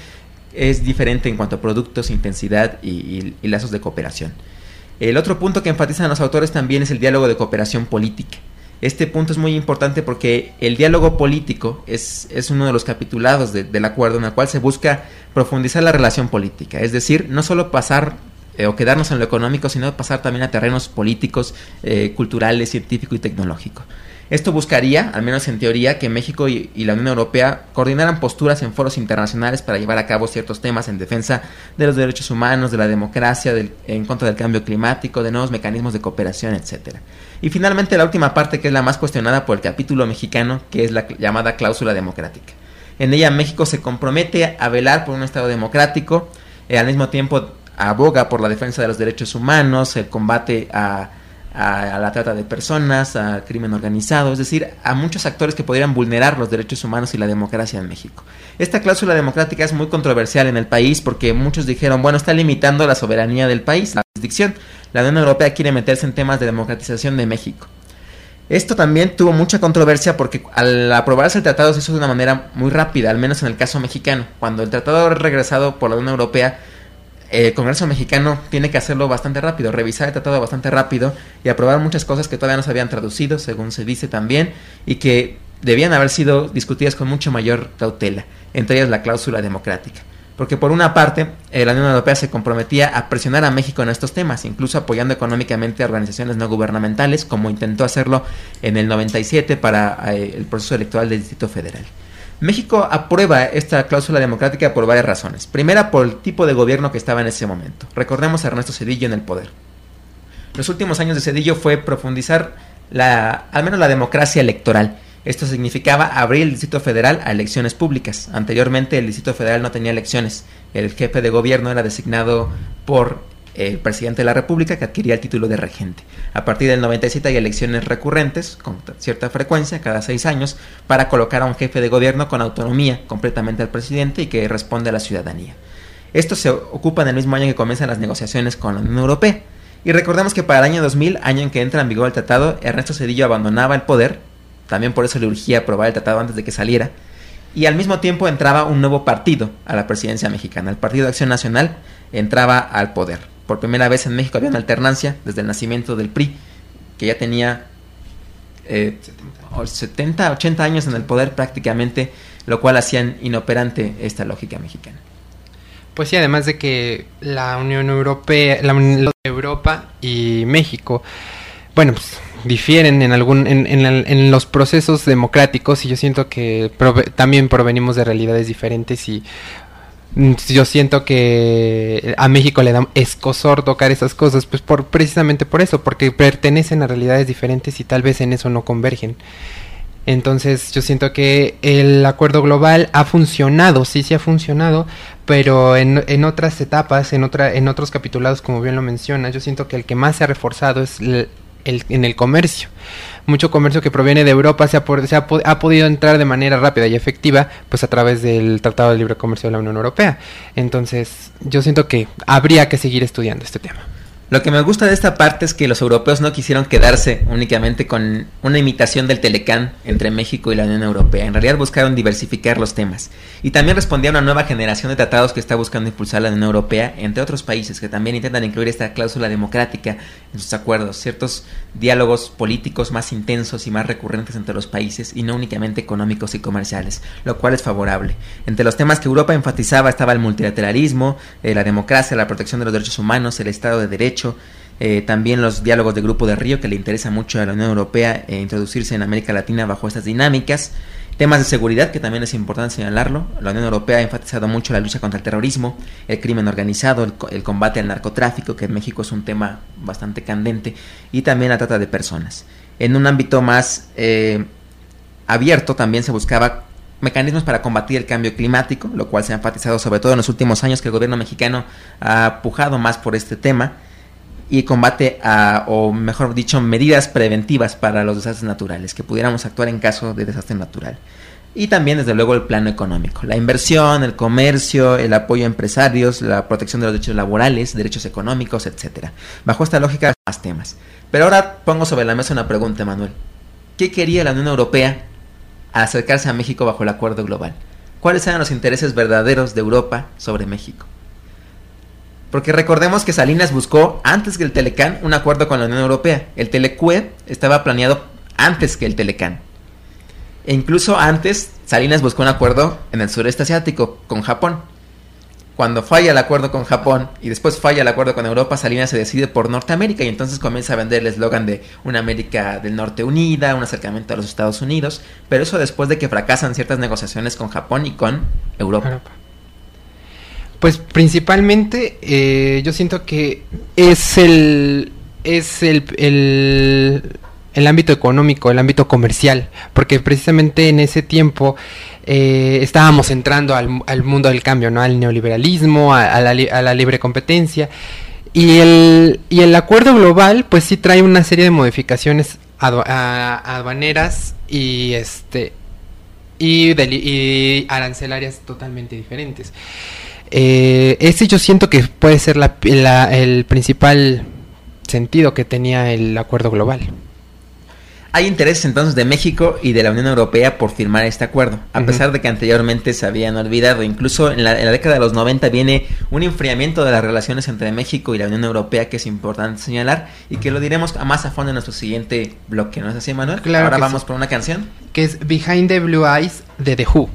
A: es diferente en cuanto a productos, intensidad y, y, y lazos de cooperación. El otro punto que enfatizan los autores también es el diálogo de cooperación política. Este punto es muy importante porque el diálogo político es, es uno de los capitulados de, del acuerdo en el cual se busca profundizar la relación política, es decir, no solo pasar eh, o quedarnos en lo económico, sino pasar también a terrenos políticos, eh, culturales, científico y tecnológico. Esto buscaría, al menos en teoría, que México y, y la Unión Europea coordinaran posturas en foros internacionales para llevar a cabo ciertos temas en defensa de los derechos humanos, de la democracia, del, en contra del cambio climático, de nuevos mecanismos de cooperación, etcétera. Y finalmente la última parte, que es la más cuestionada por el capítulo mexicano, que es la llamada cláusula democrática. En ella México se compromete a velar por un Estado democrático, eh, al mismo tiempo aboga por la defensa de los derechos humanos, el combate a... A, a la trata de personas, al crimen organizado, es decir, a muchos actores que podrían vulnerar los derechos humanos y la democracia en México. Esta cláusula democrática es muy controversial en el país porque muchos dijeron, bueno, está limitando la soberanía del país, la jurisdicción. La Unión Europea quiere meterse en temas de democratización de México. Esto también tuvo mucha controversia porque al aprobarse el tratado se hizo de una manera muy rápida, al menos en el caso mexicano. Cuando el tratado es regresado por la Unión Europea, el Congreso mexicano tiene que hacerlo bastante rápido, revisar el tratado bastante rápido y aprobar muchas cosas que todavía no se habían traducido, según se dice también, y que debían haber sido discutidas con mucho mayor cautela, entre ellas la cláusula democrática. Porque por una parte, eh, la Unión Europea se comprometía a presionar a México en estos temas, incluso apoyando económicamente a organizaciones no gubernamentales, como intentó hacerlo en el noventa y siete para eh, el proceso electoral del Distrito Federal. México aprueba esta cláusula democrática por varias razones. Primera, por el tipo de gobierno que estaba en ese momento. Recordemos a Ernesto Zedillo en el poder. Los últimos años de Zedillo fue profundizar la, al menos la democracia electoral. Esto significaba abrir el Distrito Federal a elecciones públicas. Anteriormente el Distrito Federal no tenía elecciones. El jefe de gobierno era designado por el presidente de la República, que adquiría el título de regente. A partir del noventa y siete hay elecciones recurrentes con cierta frecuencia, cada seis años, para colocar a un jefe de gobierno con autonomía completamente al presidente y que responde a la ciudadanía. Esto se ocupa en el mismo año que comienzan las negociaciones con la Unión Europea. Y recordemos que para el año dos mil, año en que entra en vigor el tratado, Ernesto Zedillo abandonaba el poder, también por eso le urgía aprobar el tratado antes de que saliera, y al mismo tiempo entraba un nuevo partido a la presidencia mexicana. El Partido de Acción Nacional entraba al poder. Por primera vez en México había una alternancia desde el nacimiento del P R I, que ya tenía eh, setenta, ochenta años en el poder prácticamente, lo cual hacían inoperante esta lógica mexicana.
F: Pues sí, además de que la Unión Europea, la Unión de Europa y México, bueno, pues difieren en algún en, en, en los procesos democráticos, y yo siento que prove- también provenimos de realidades diferentes, y yo siento que a México le da escozor tocar esas cosas, pues por precisamente por eso, porque pertenecen a realidades diferentes y tal vez en eso no convergen. Entonces yo siento que el acuerdo global ha funcionado, sí, sí ha funcionado, pero en, en otras etapas, en otra, en otros capitulados, como bien lo menciona, yo siento que el que más se ha reforzado es el, el, en el comercio. Mucho comercio que proviene de Europa se, ha, se ha, ha podido entrar de manera rápida y efectiva, pues a través del Tratado de Libre Comercio de la Unión Europea. Entonces yo siento que habría que seguir estudiando este tema.
A: Lo que me gusta de esta parte es que los europeos no quisieron quedarse únicamente con una imitación del Telecán entre México y la Unión Europea. En realidad buscaron diversificar los temas. Y también respondía a una nueva generación de tratados que está buscando impulsar la Unión Europea, entre otros países que también intentan incluir esta cláusula democrática en sus acuerdos. Ciertos diálogos políticos más intensos y más recurrentes entre los países, y no únicamente económicos y comerciales, lo cual es favorable. Entre los temas que Europa enfatizaba estaba el multilateralismo, eh, la democracia, la protección de los derechos humanos, el Estado de Derecho, Eh, también los diálogos de Grupo de Río, que le interesa mucho a la Unión Europea eh, introducirse en América Latina bajo estas dinámicas. Temas de seguridad, que también es importante señalarlo. La Unión Europea ha enfatizado mucho la lucha contra el terrorismo, el crimen organizado, el, el combate al narcotráfico, que en México es un tema bastante candente, y también la trata de personas. En un ámbito más eh, abierto también se buscaba mecanismos para combatir el cambio climático, lo cual se ha enfatizado sobre todo en los últimos años, que el gobierno mexicano ha pujado más por este tema, y combate a, o mejor dicho, medidas preventivas para los desastres naturales, que pudiéramos actuar en caso de desastre natural. Y también, desde luego, el plano económico, la inversión, el comercio, el apoyo a empresarios, la protección de los derechos laborales, derechos económicos, etcétera. Bajo esta lógica, más temas. Pero ahora pongo sobre la mesa una pregunta, Manuel. ¿Qué quería la Unión Europea al acercarse a México bajo el acuerdo global? cuáles eran los intereses verdaderos de Europa sobre México. Porque recordemos que Salinas buscó, antes que el Telecán, un acuerdo con la Unión Europea. El Telecue estaba planeado antes que el Telecán. E incluso antes, Salinas buscó un acuerdo en el sureste asiático, con Japón. Cuando falla el acuerdo con Japón y después falla el acuerdo con Europa, Salinas se decide por Norteamérica y entonces comienza a vender el eslogan de una América del Norte unida, un acercamiento a los Estados Unidos, pero eso después de que fracasan ciertas negociaciones con Japón y con Europa. Europa.
F: Pues principalmente eh, yo siento que es el es el, el el ámbito económico, el ámbito comercial, porque precisamente en ese tiempo eh, estábamos entrando al, al mundo del cambio, ¿no? Al neoliberalismo, a, a, la, a la libre competencia, y el y el acuerdo global pues sí trae una serie de modificaciones adu- a, aduaneras y este y, de, y arancelarias totalmente diferentes. Eh, ese yo siento que puede ser la, la, el principal sentido que tenía el acuerdo global.
A: Hay intereses entonces de México y de la Unión Europea por firmar este acuerdo, a uh-huh. pesar de que anteriormente se habían olvidado. Incluso en la, en la década de los noventa viene un enfriamiento de las relaciones entre México y la Unión Europea que es importante señalar y que lo diremos más a fondo en nuestro siguiente bloque, ¿no es así, Manuel?
F: Claro.
A: Ahora vamos
F: sí.
A: por una canción
F: que es Behind the Blue Eyes de The Who.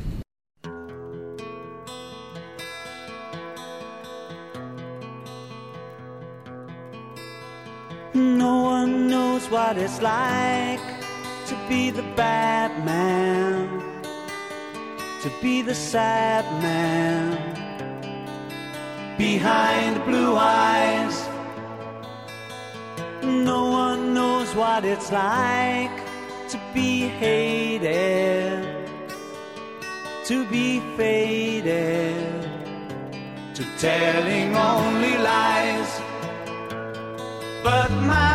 C: No one knows what it's like to be the bad man, to be the sad man. Behind blue eyes, no one knows what it's like to be hated, to be faded, to telling only lies. But my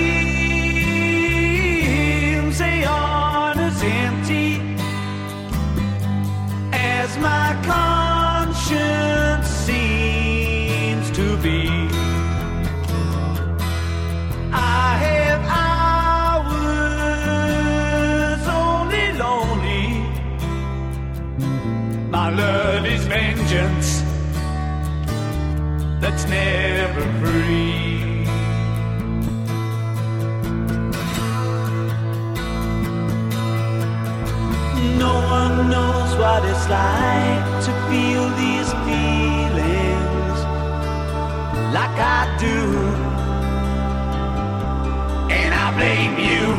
C: dreams, they aren't as empty as my conscience seems to be. I have hours only lonely. My love is vengeance that's never free. No one knows what it's like to feel these feelings like I do, and I blame you.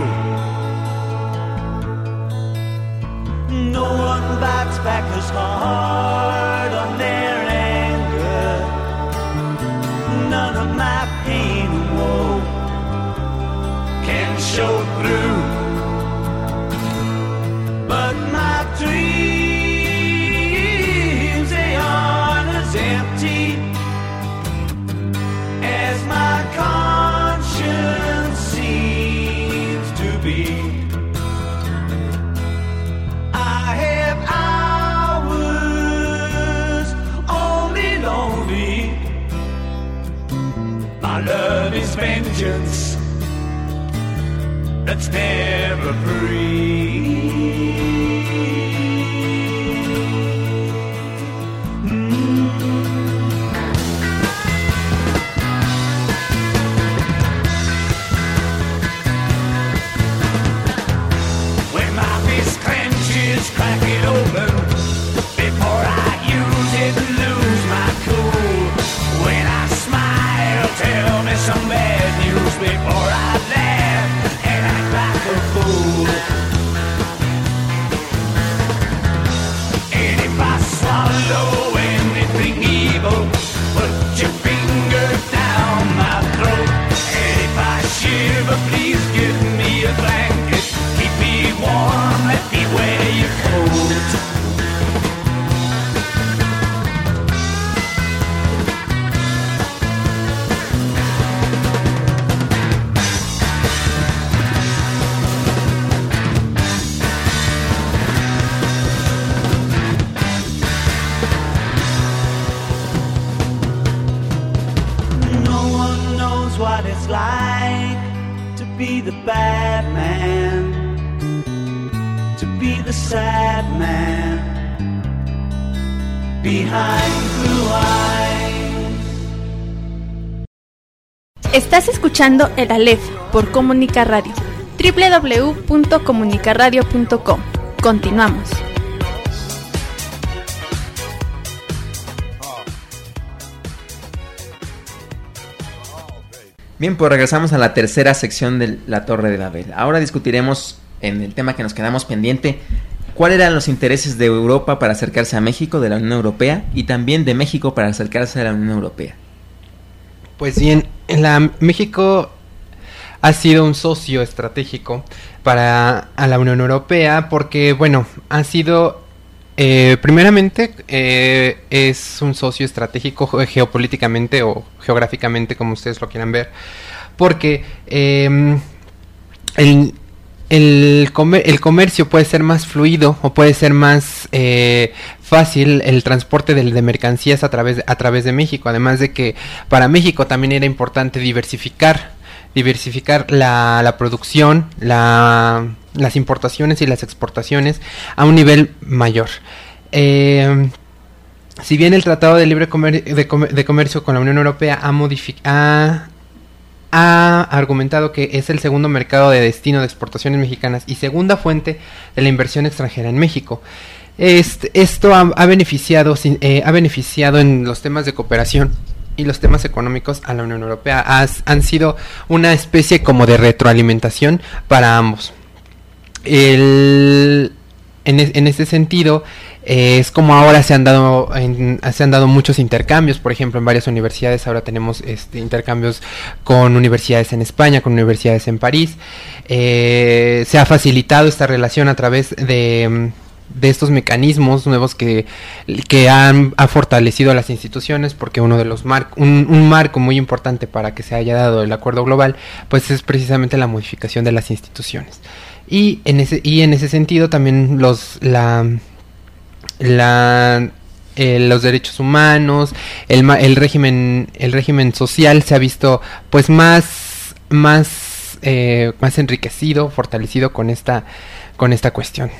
C: No one bites back as hard on their anger. None of my pain and woe can show through. But my dreams, they aren't as empty as my conscience seems to be. I have hours only lonely. My love is vengeance that's never free. Crack it open before I use it and lose my cool. When I smile, tell me some bad news before I laugh and act like a fool. And if I swallow anything evil, put your finger down my throat. And if I shiver, please give me a blanket. Keep me warm, let me wear your coat. No one knows what it's like to be the bad man, to be the sad man. behind blue eyes.
B: Estás escuchando el Aleph por Comunica Radio. doble u doble u doble u punto comunica radio punto com. Continuamos.
A: Bien, pues regresamos a la tercera sección de la Torre de Babel. Ahora discutiremos en el tema que nos quedamos pendiente, cuáles eran los intereses de Europa para acercarse a México, de la Unión Europea, y también de México para acercarse a la Unión Europea.
F: Pues bien, la, México ha sido un socio estratégico para a la Unión Europea porque, bueno, ha sido, eh, primeramente, eh, es un socio estratégico geopolíticamente o geográficamente, como ustedes lo quieran ver, porque eh, el, el, comer, el comercio puede ser más fluido o puede ser más eh, fácil el transporte de, de mercancías a través, de, a través de México, además de que para México también era importante diversificar diversificar la, la producción, la, las importaciones y las exportaciones a un nivel mayor. Eh, si bien el Tratado de Libre Comer- de, Comer- de Comercio con la Unión Europea ha, modific- ha, ha argumentado que es el segundo mercado de destino de exportaciones mexicanas y segunda fuente de la inversión extranjera en México, este, esto ha, ha beneficiado eh, ha beneficiado en los temas de cooperación y los temas económicos a la Unión Europea. Has, han sido una especie como de retroalimentación para ambos. El, en, es, en ese sentido, eh, es como ahora se han dado en, se han dado muchos intercambios. Por ejemplo, en varias universidades ahora tenemos este, intercambios con universidades en España, con universidades en París. Eh, se ha facilitado esta relación a través de... de estos mecanismos nuevos que, que han ha fortalecido a las instituciones, porque uno de los mar, un, un marco muy importante para que se haya dado el acuerdo global, pues es precisamente la modificación de las instituciones. Y en ese, y en ese sentido también los la, la eh, los derechos humanos, el, el régimen, el régimen social se ha visto pues más, más, eh, más enriquecido, fortalecido con esta, con esta cuestión.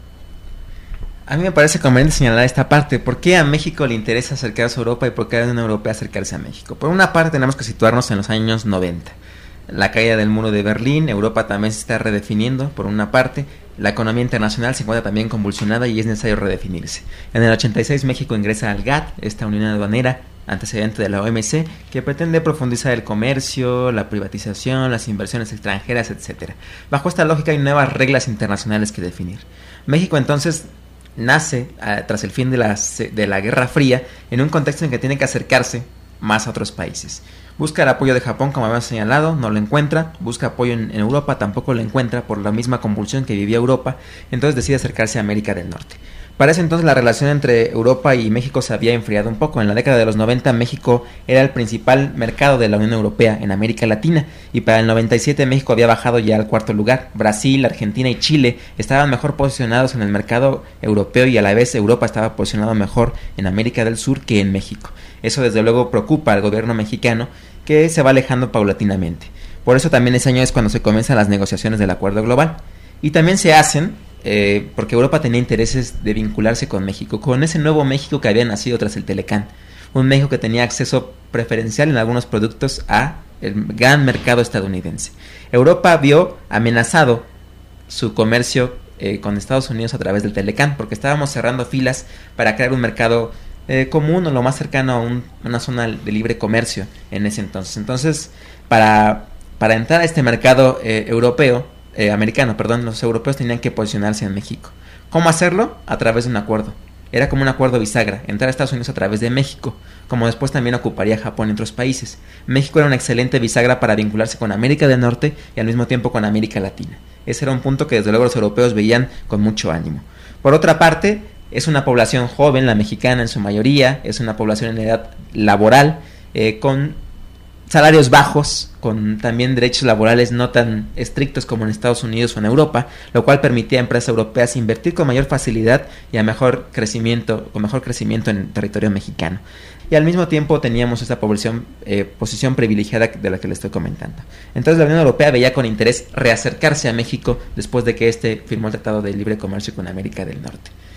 A: A mí me parece conveniente señalar esta parte. ¿Por qué a México le interesa acercarse a Europa y por qué a la Unión Europea acercarse a México? Por una parte tenemos que situarnos en los años noventa. La caída del muro de Berlín, Europa también se está redefiniendo, por una parte. La economía internacional se encuentra también convulsionada y es necesario redefinirse. En el ochenta y seis México ingresa al G A T, esta unión aduanera, antecedente de la O M C, que pretende profundizar el comercio, la privatización, las inversiones extranjeras, etcétera. Bajo esta lógica hay nuevas reglas internacionales que definir. México entonces nace uh, tras el fin de la, de la Guerra Fría en un contexto en que tiene que acercarse más a otros países. Busca el apoyo de Japón, como habíamos señalado, no lo encuentra. Busca apoyo en, en Europa, tampoco lo encuentra por la misma convulsión que vivía Europa. Entonces decide acercarse a América del Norte. Para ese entonces la relación entre Europa y México se había enfriado un poco. En la década de los noventa México era el principal mercado de la Unión Europea en América Latina, y para el noventa y siete México había bajado ya al cuarto lugar. Brasil, Argentina y Chile estaban mejor posicionados en el mercado europeo y a la vez Europa estaba posicionado mejor en América del Sur que en México. Eso desde luego preocupa al gobierno mexicano, que se va alejando paulatinamente. Por eso también ese año es cuando se comienzan las negociaciones del acuerdo global. Y también se hacen Eh, porque Europa tenía intereses de vincularse con México, con ese nuevo México que había nacido tras el Telecán, un México que tenía acceso preferencial en algunos productos a el gran mercado estadounidense. Europa vio amenazado su comercio eh, con Estados Unidos a través del Telecán, porque estábamos cerrando filas para crear un mercado eh, común o lo más cercano a un, una zona de libre comercio en ese entonces. Entonces, para, para entrar a este mercado eh, europeo, Eh, americano, perdón, los europeos tenían que posicionarse en México. ¿Cómo hacerlo? A través de un acuerdo. Era como un acuerdo bisagra, entrar a Estados Unidos a través de México, como después también ocuparía Japón y otros países. México era una excelente bisagra para vincularse con América del Norte y al mismo tiempo con América Latina. Ese era un punto que desde luego los europeos veían con mucho ánimo. Por otra parte, es una población joven, la mexicana en su mayoría, es una población en edad laboral, eh, con salarios bajos, con también derechos laborales no tan estrictos como en Estados Unidos o en Europa, lo cual permitía a empresas europeas invertir con mayor facilidad y a mejor crecimiento, con mejor crecimiento en el territorio mexicano. Y al mismo tiempo teníamos esta población, eh, posición privilegiada de la que les estoy comentando. Entonces la Unión Europea veía con interés reacercarse a México después de que éste firmó el Tratado de Libre Comercio con América del Norte.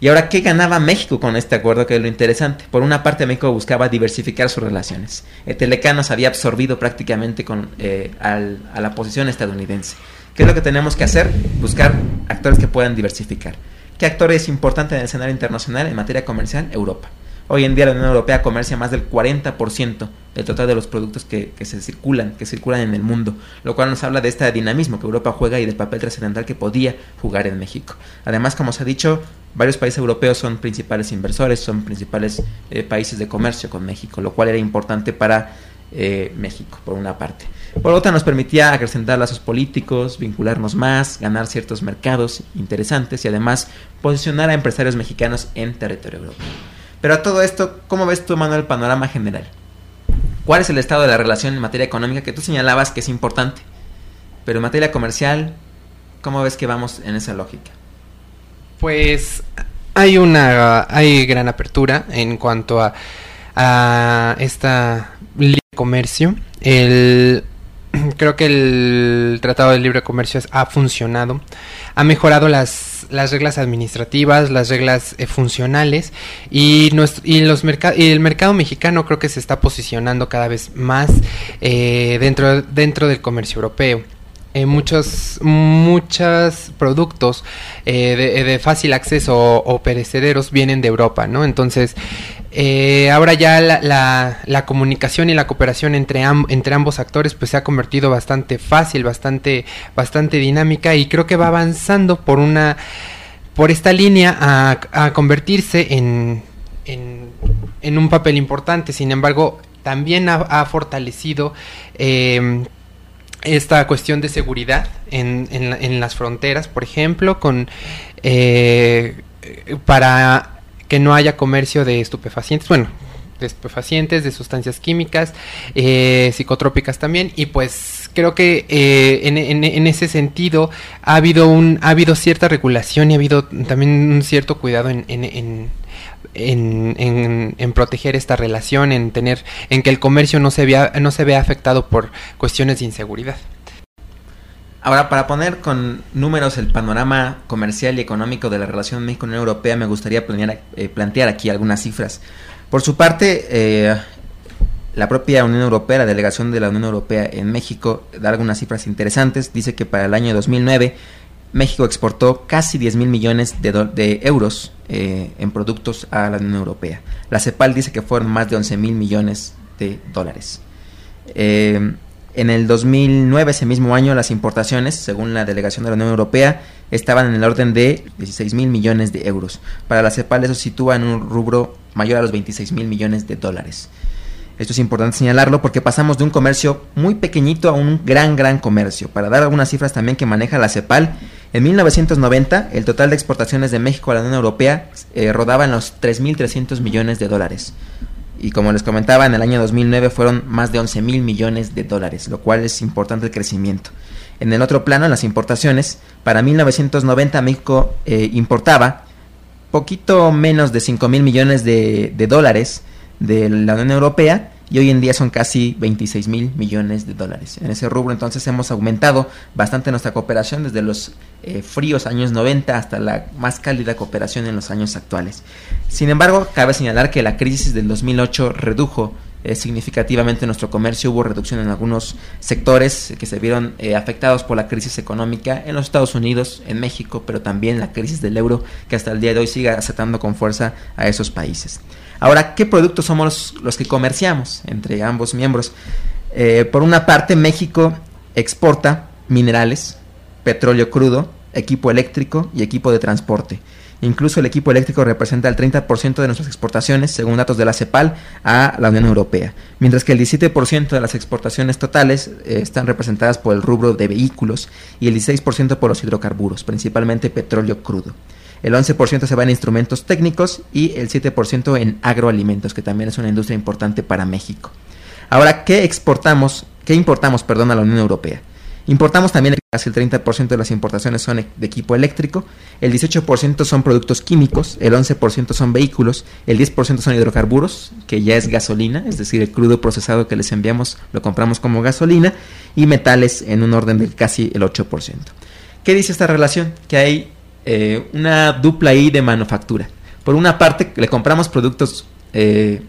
A: Y ahora, ¿qué ganaba México con este acuerdo? Que es lo interesante. Por una parte, México buscaba diversificar sus relaciones. El Telecán nos había absorbido prácticamente con, eh, al, a la posición estadounidense. ¿Qué es lo que tenemos que hacer? Buscar actores que puedan diversificar. ¿Qué actor es importante en el escenario internacional en materia comercial? Europa. Hoy en día la Unión Europea comercia más del cuarenta por ciento del total de los productos que, que se circulan, que circulan en el mundo, lo cual nos habla de este dinamismo que Europa juega y del papel trascendental que podía jugar en México. Además, como se ha dicho, varios países europeos son principales inversores, son principales eh, países de comercio con México, lo cual era importante para eh, México, por una parte. Por otra, nos permitía acrecentar lazos políticos, vincularnos más, ganar ciertos mercados interesantes y además posicionar a empresarios mexicanos en territorio europeo. Pero a todo esto, ¿cómo ves tú, Manuel, el panorama general? ¿Cuál es el estado de la relación en materia económica que tú señalabas que es importante? Pero en materia comercial, ¿cómo ves que vamos en esa lógica?
F: Pues hay una hay gran apertura en cuanto a, a esta libre comercio. El creo que el Tratado de Libre Comercio ha funcionado, ha mejorado las, las reglas administrativas, las reglas eh, funcionales y, nuestro, y, los merc- y el mercado mexicano creo que se está posicionando cada vez más eh, dentro, dentro del comercio europeo. Eh, muchos muchos productos eh, de, de fácil acceso o, o perecederos vienen de Europa, ¿no? Entonces eh, ahora ya la, la, la comunicación y la cooperación entre, am, entre ambos actores pues se ha convertido bastante fácil, bastante bastante dinámica y creo que va avanzando por una por esta línea a, a convertirse en, en en un papel importante. Sin embargo, también ha, ha fortalecido eh, esta cuestión de seguridad en, en, en las fronteras, por ejemplo, con eh, para que no haya comercio de estupefacientes, bueno, de estupefacientes, de sustancias químicas, eh, psicotrópicas también, y pues creo que eh, en, en, en ese sentido ha habido un ha habido cierta regulación y ha habido también un cierto cuidado en, en, en En, en, en proteger esta relación, en tener, en que el comercio no se vea, no se vea afectado por cuestiones de inseguridad.
A: Ahora, para poner con números el panorama comercial y económico de la relación México-Unión Europea, me gustaría planear, eh, plantear aquí algunas cifras. Por su parte, eh, la propia Unión Europea, la delegación de la Unión Europea en México, da algunas cifras interesantes. Dice que para el año dos mil nueve México exportó casi diez mil millones de, do- de euros eh, en productos a la Unión Europea. La CEPAL dice que fueron más de once mil millones de dólares. Eh, en el dos mil nueve, ese mismo año, las importaciones, según la delegación de la Unión Europea, estaban en el orden de dieciséis mil millones de euros. Para la CEPAL eso sitúa en un rubro mayor a los veintiséis mil millones de dólares. Esto es importante señalarlo porque pasamos de un comercio muy pequeñito a un gran, gran comercio. Para dar algunas cifras también que maneja la CEPAL, en mil novecientos noventa el total de exportaciones de México a la Unión Europea eh, rodaba en los tres mil trescientos millones de dólares. Y como les comentaba, en el año dos mil nueve fueron más de once mil millones de dólares, lo cual es importante el crecimiento. En el otro plano, en las importaciones, para mil novecientos noventa México eh, importaba poquito menos de cinco mil millones de, de dólares de la Unión Europea y hoy en día son casi veintiséis mil millones de dólares. En ese rubro entonces hemos aumentado bastante nuestra cooperación desde los eh, fríos años noventa hasta la más cálida cooperación en los años actuales. Sin embargo, cabe señalar que la crisis del dos mil ocho redujo eh, significativamente nuestro comercio. Hubo reducción en algunos sectores que se vieron eh, afectados por la crisis económica en los Estados Unidos, en México, pero también la crisis del euro que hasta el día de hoy sigue azotando con fuerza a esos países. Ahora, ¿qué productos somos los, los que comerciamos entre ambos miembros? Eh, por una parte, México exporta minerales, petróleo crudo, equipo eléctrico y equipo de transporte. Incluso el equipo eléctrico representa el treinta por ciento de nuestras exportaciones, según datos de la CEPAL, a la Unión Europea. Mientras que el diecisiete por ciento de las exportaciones totales eh, están representadas por el rubro de vehículos y el dieciséis por ciento por los hidrocarburos, principalmente petróleo crudo. El once por ciento se va en instrumentos técnicos y el siete por ciento en agroalimentos, que también es una industria importante para México. Ahora, ¿qué exportamos? ¿Qué importamos, perdón, a la Unión Europea? Importamos también casi el treinta por ciento de las importaciones son de equipo eléctrico, el dieciocho por ciento son productos químicos, el once por ciento son vehículos, el diez por ciento son hidrocarburos, que ya es gasolina, es decir, el crudo procesado que les enviamos lo compramos como gasolina, y metales en un orden de casi el ocho por ciento. ¿Qué dice esta relación? Que hay eh, una dupla I de manufactura. Por una parte, le compramos productos eh,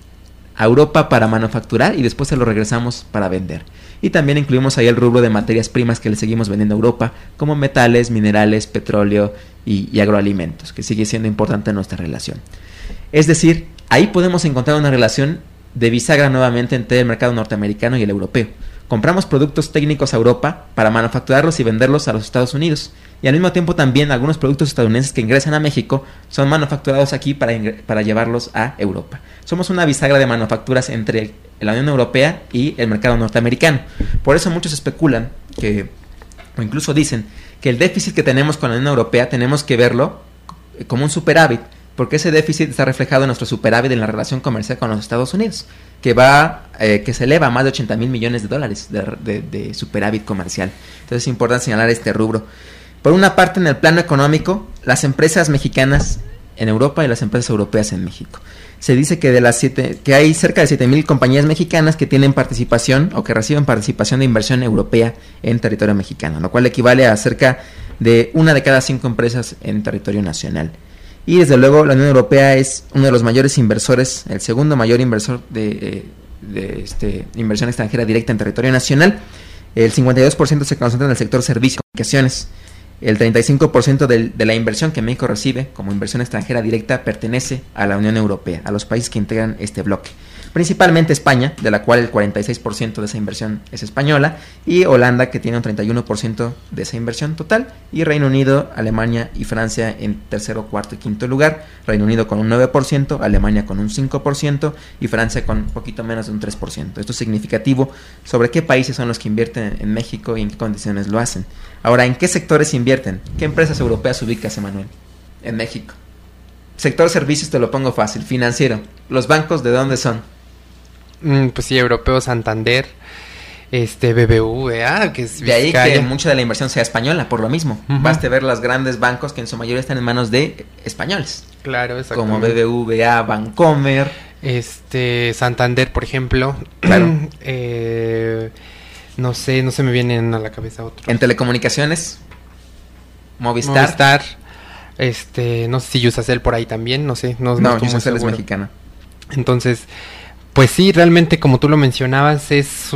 A: a Europa para manufacturar y después se los regresamos para vender. Y también incluimos ahí el rubro de materias primas que le seguimos vendiendo a Europa, como metales, minerales, petróleo y, y agroalimentos, que sigue siendo importante en nuestra relación. Es decir, ahí podemos encontrar una relación de bisagra nuevamente entre el mercado norteamericano y el europeo. Compramos productos técnicos a Europa para manufacturarlos y venderlos a los Estados Unidos. Y al mismo tiempo también algunos productos estadounidenses que ingresan a México son manufacturados aquí para, ingre- para llevarlos a Europa. Somos una bisagra de manufacturas entre la Unión Europea y el mercado norteamericano. Por eso muchos especulan que, o incluso dicen, que el déficit que tenemos con la Unión Europea tenemos que verlo como un superávit, porque ese déficit está reflejado en nuestro superávit en la relación comercial con los Estados Unidos, que va eh, que se eleva a más de ochenta mil millones de dólares de, de, de superávit comercial. Entonces es importante señalar este rubro. Por una parte, en el plano económico, las empresas mexicanas en Europa y las empresas europeas en México. Se dice que de las siete, que hay cerca de siete mil compañías mexicanas que tienen participación o que reciben participación de inversión europea en territorio mexicano, lo cual equivale a cerca de una de cada cinco empresas en territorio nacional. Y desde luego la Unión Europea es uno de los mayores inversores, el segundo mayor inversor de, de este, inversión extranjera directa en territorio nacional. El cincuenta y dos por ciento se concentra en el sector servicios y comunicaciones. El treinta y cinco por ciento de, de la inversión que México recibe como inversión extranjera directa pertenece a la Unión Europea, a los países que integran este bloque. Principalmente España, de la cual el cuarenta y seis por ciento de esa inversión es española, y Holanda, que tiene un treinta y uno por ciento de esa inversión total, y Reino Unido, Alemania y Francia en tercero, cuarto y quinto lugar. Reino Unido con un nueve por ciento, Alemania con un cinco por ciento y Francia con un poquito menos de un tres por ciento. Esto es significativo sobre qué países son los que invierten en México y en qué condiciones lo hacen. Ahora, ¿en qué sectores invierten? ¿Qué empresas europeas ubicas, Emanuel? En México. Sector servicios te lo pongo fácil, financiero. ¿Los bancos de dónde son?
F: Mm, pues sí, europeo, Santander, este B B V A, que es
A: de ahí
F: Vizcaya.
A: Que mucha de la inversión sea española, por lo mismo.
F: Uh-huh.
A: Baste ver los grandes bancos que en su mayoría están en manos de españoles.
F: Claro, exactamente.
A: Como B B V A, Bancomer.
F: Este, Santander, por ejemplo.
A: Claro.
F: eh, no sé, no se me vienen a la cabeza otros.
A: En telecomunicaciones, Movistar.
F: Movistar, este, no sé si Yusacel por ahí también, no sé. No,
A: No,
F: no
A: Yusacel es mexicana.
F: Entonces, pues sí, realmente como tú lo mencionabas, es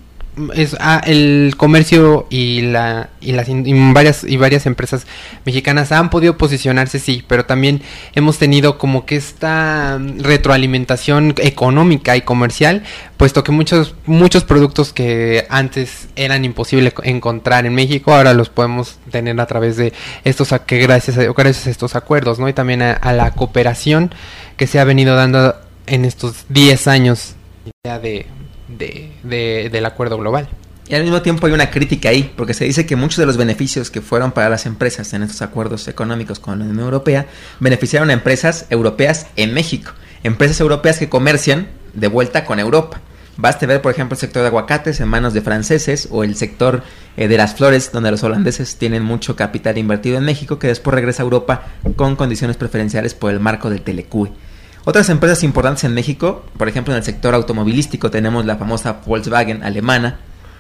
F: es ah, el comercio y la y las y varias y varias empresas mexicanas han podido posicionarse, sí, pero también hemos tenido como que esta retroalimentación económica y comercial, puesto que muchos muchos productos que antes eran imposible encontrar en México ahora los podemos tener a través de estos que gracias a, gracias a estos acuerdos, ¿no? Y también a, a la cooperación que se ha venido dando en estos diez años ya de De, de, del acuerdo global.
A: Y al mismo tiempo hay una crítica ahí, porque se dice que muchos de los beneficios que fueron para las empresas en estos acuerdos económicos con la Unión Europea beneficiaron a empresas europeas en México, empresas europeas que comercian de vuelta con Europa. Baste ver, por ejemplo, el sector de aguacates en manos de franceses, o el sector eh, de las flores, donde los holandeses tienen mucho capital invertido en México, que después regresa a Europa con condiciones preferenciales por el marco del Telecue. Otras empresas importantes en México, por ejemplo en el sector automovilístico, tenemos la famosa Volkswagen alemana.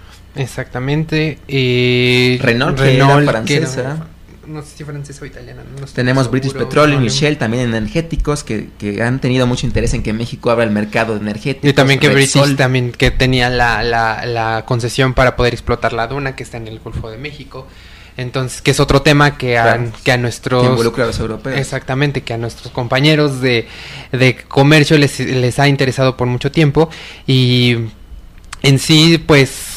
F: Exactamente. Eh,
A: Renault, que
F: Renault,
A: era francesa.
F: que era, no sé si francesa o italiana. No
A: tenemos
F: seguro,
A: British Petroleum y
F: no,
A: Shell, también energéticos, que, que han tenido mucho interés en que México abra el mercado de energéticos.
F: Y también que
A: Repsol.
F: British también que tenía la, la, la concesión para poder explotar la duna que está en el Golfo de México. Entonces, que es otro tema que a,
A: Claro,
F: que a nuestros...
A: que involucra a los europeos.
F: Exactamente, que a nuestros compañeros de, de comercio les, les ha interesado por mucho tiempo. Y en sí, pues,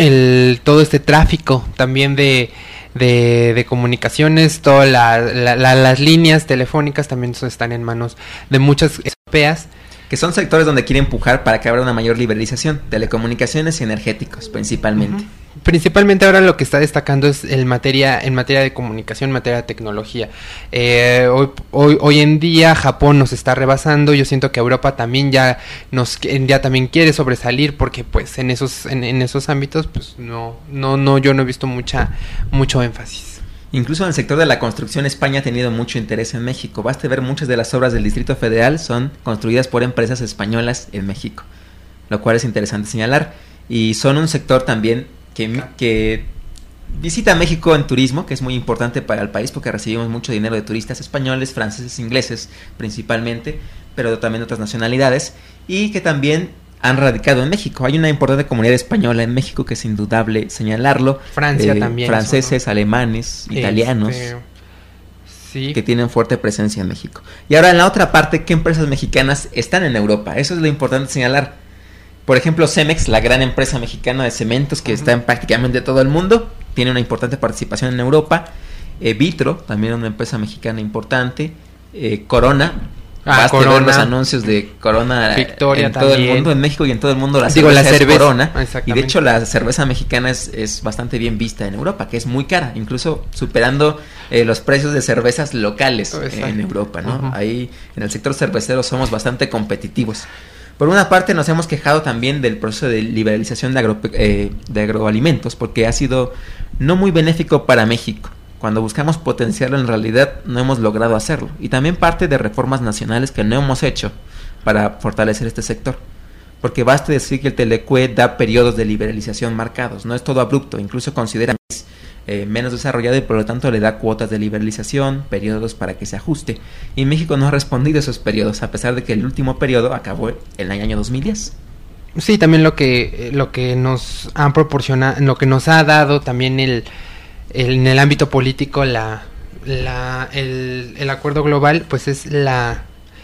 F: el todo este tráfico también de, de, de comunicaciones, todas la, la, la, las líneas telefónicas también están en manos de muchas europeas.
A: Que son sectores donde quiere empujar para que habrá una mayor liberalización, telecomunicaciones y energéticos principalmente.
F: Uh-huh. Principalmente ahora lo que está destacando es el materia, en materia de comunicación, en materia de tecnología. Eh, hoy, hoy, hoy en día Japón nos está rebasando. Yo siento que Europa también ya nos ya también quiere sobresalir, porque pues en esos en, en esos ámbitos pues no no no yo no he visto mucha mucho énfasis.
A: Incluso en el sector de la construcción, España ha tenido mucho interés en México. Baste ver, muchas de las obras del Distrito Federal son construidas por empresas españolas en México, lo cual es interesante señalar. Y son un sector también que, que visita México en turismo, que es muy importante para el país porque recibimos mucho dinero de turistas españoles, franceses, ingleses principalmente, pero también de otras nacionalidades, y que también han radicado en México. Hay una importante comunidad española en México que es indudable señalarlo.
F: Francia
A: eh,
F: también.
A: Franceses,
F: eso, ¿no?
A: alemanes, italianos,
F: Este, sí.
A: que tienen fuerte presencia en México. Y ahora en la otra parte, ¿qué empresas mexicanas están en Europa? Eso es lo importante señalar. Por ejemplo, Cemex, la gran empresa mexicana de cementos que uh-huh. está en prácticamente todo el mundo, tiene una importante participación en Europa. Eh, Vitro, también una empresa mexicana importante. Eh, Corona.
F: Ah,
A: Basta
F: Corona.
A: ver los anuncios de Corona
F: Victoria
A: en todo
F: también.
A: el mundo, en México y en todo el mundo. La
F: Digo,
A: cerveza,
F: la cerveza
A: es Corona.
F: exactamente.
A: Y de hecho la cerveza mexicana es, es bastante bien vista en Europa, que es muy cara, incluso superando eh, los precios de cervezas locales eh, en Europa, ¿no? Uh-huh. Ahí en el sector cervecero somos bastante competitivos. Por una parte nos hemos quejado también del proceso de liberalización de, agro, eh, de agroalimentos, porque ha sido no muy benéfico para México. Cuando buscamos potenciarlo, en realidad no hemos logrado hacerlo. Y también parte de reformas nacionales que no hemos hecho para fortalecer este sector. Porque basta decir que el Telecue da periodos de liberalización marcados. No es todo abrupto. Incluso considera eh, menos desarrollado y por lo tanto le da cuotas de liberalización, periodos para que se ajuste. Y México no ha respondido a esos periodos, a pesar de que el último periodo acabó en el año dos mil diez.
F: Sí, también lo que, lo que nos han proporcionado, lo que nos ha dado también el... en el ámbito político la, la el, el acuerdo global pues es la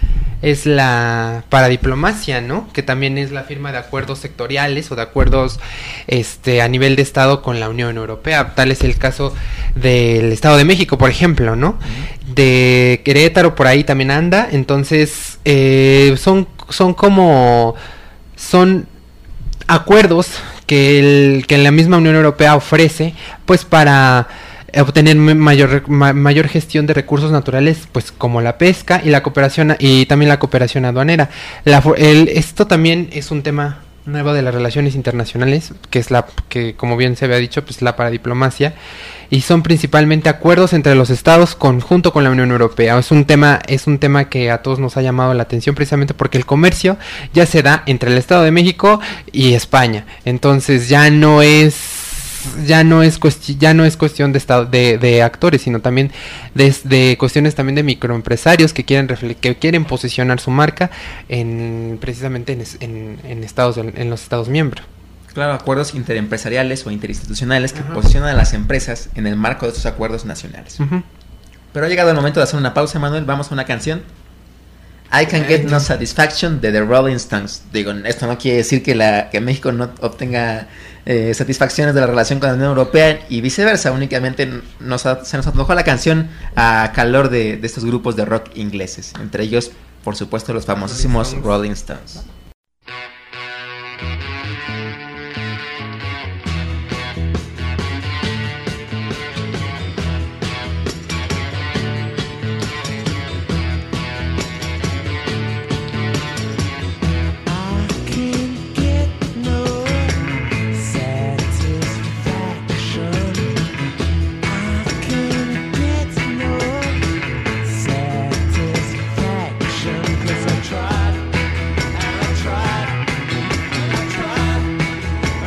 F: es la paradiplomacia, ¿no? Que también es la firma de acuerdos sectoriales o de acuerdos este a nivel de estado con la Unión Europea. Tal es el caso del Estado de México, por ejemplo, ¿no? Uh-huh. De Querétaro por ahí también anda. Entonces eh, son son como son acuerdos que, el, que la misma Unión Europea ofrece pues para obtener mayor ma, mayor gestión de recursos naturales, pues como la pesca y la cooperación y también la cooperación aduanera. La, el, esto también es un tema nuevo de las relaciones internacionales, que es la que como bien se había dicho, pues la paradiplomacia, y son principalmente acuerdos entre los estados conjunto con la Unión Europea. Es un tema es un tema que a todos nos ha llamado la atención precisamente porque el comercio ya se da entre el Estado de México y España. Entonces ya no es ya no es cuesti- ya no es cuestión de estado de, de actores, sino también de, de cuestiones también de microempresarios que quieren refle- que quieren posicionar su marca en precisamente en, en, en estados en los estados miembros.
A: Claro, acuerdos interempresariales o interinstitucionales que
F: uh-huh.
A: posicionan a las empresas en el marco de estos acuerdos nacionales. Uh-huh. Pero ha llegado el momento de hacer una pausa, Manuel. Vamos a una canción. I Can Get No Satisfaction de The Rolling Stones. Digo, esto no quiere decir que, la, que México no obtenga eh, satisfacciones de la relación con la Unión Europea y viceversa. Únicamente nos, se nos antojó la canción a calor de, de estos grupos de rock ingleses. Entre ellos, por supuesto, los famosísimos Rolling Stones.
C: Tried, and I tried, and I tried.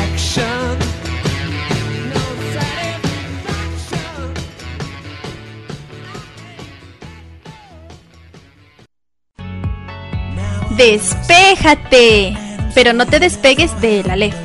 C: satisfaction.
B: ¡Despéjate! Pero no te despegues de la Aleph.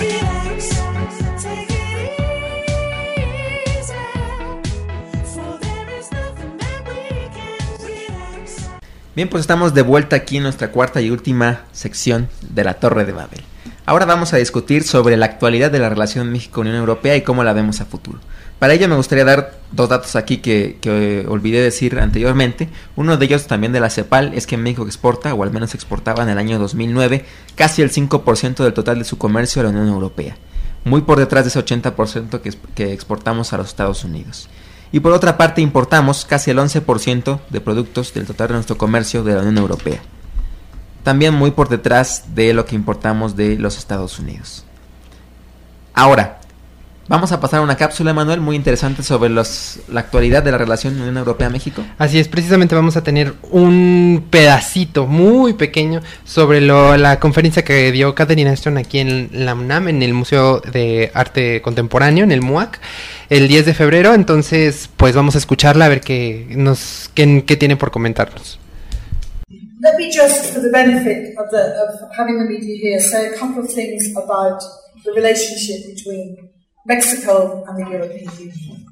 A: Bien, pues estamos de vuelta aquí en nuestra cuarta y última sección de la Torre de Babel. Ahora vamos a discutir sobre la actualidad de la relación México-Unión Europea y cómo la vemos a futuro. Para ello me gustaría dar dos datos aquí que, que olvidé decir anteriormente. Uno de ellos también de la CEPAL es que México exporta, o al menos exportaba en el año dos mil nueve, casi el cinco por ciento del total de su comercio a la Unión Europea. Muy por detrás de ese ochenta por ciento que, que exportamos a los Estados Unidos. Y por otra parte importamos casi el once por ciento de productos del total de nuestro comercio de la Unión Europea. También muy por detrás de lo que importamos de los Estados Unidos. Ahora, vamos a pasar a una cápsula, Manuel, muy interesante sobre los, la actualidad de la relación Unión Europea-México.
F: Así es, precisamente vamos a tener un pedacito muy pequeño sobre lo, la conferencia que dio Catherine Ashton aquí en la UNAM, en el Museo de Arte Contemporáneo, en el MUAC, el diez de febrero. Entonces, pues vamos a escucharla a ver qué, nos, qué, qué tiene por comentarnos.
E: Let me just, for the benefit of, the, of having the media here, say a couple of things about the relationship between Mexico and the European Union.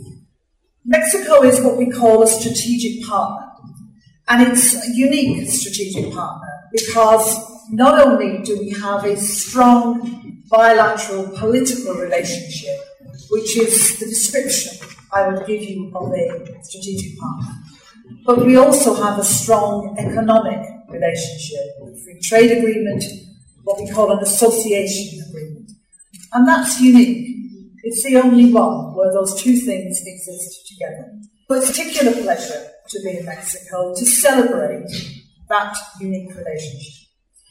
E: Mexico is what we call a strategic partner, and it's a unique strategic partner because not only do we have a strong bilateral political relationship, which is the description I would give you of a strategic partner, but we also have a strong economic relationship, a free trade agreement, what we call an association agreement. And that's unique. It's the only one where those two things exist together. But it's a particular pleasure to be in Mexico to celebrate that unique relationship.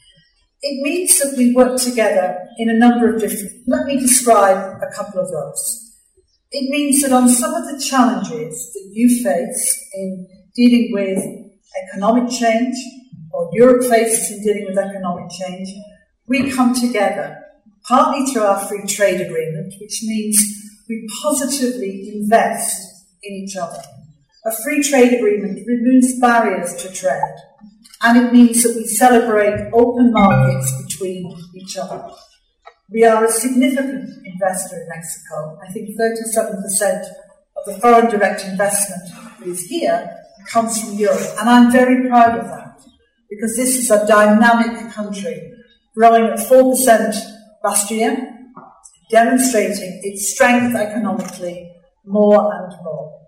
E: It means that we work together in a number of different... Let me describe a couple of those. It means that on some of the challenges that you face in dealing with economic change, or Europe faces in dealing with economic change, we come together, partly through our free trade agreement, which means we positively invest in each other. A free trade agreement removes barriers to trade, and it means that we celebrate open markets between each other. We are a significant investor in Mexico. I think thirty-seven percent of the foreign direct investment that is here comes from Europe, and I'm very proud of that, because this is a dynamic country, growing at four percent last year, demonstrating its strength economically more and more.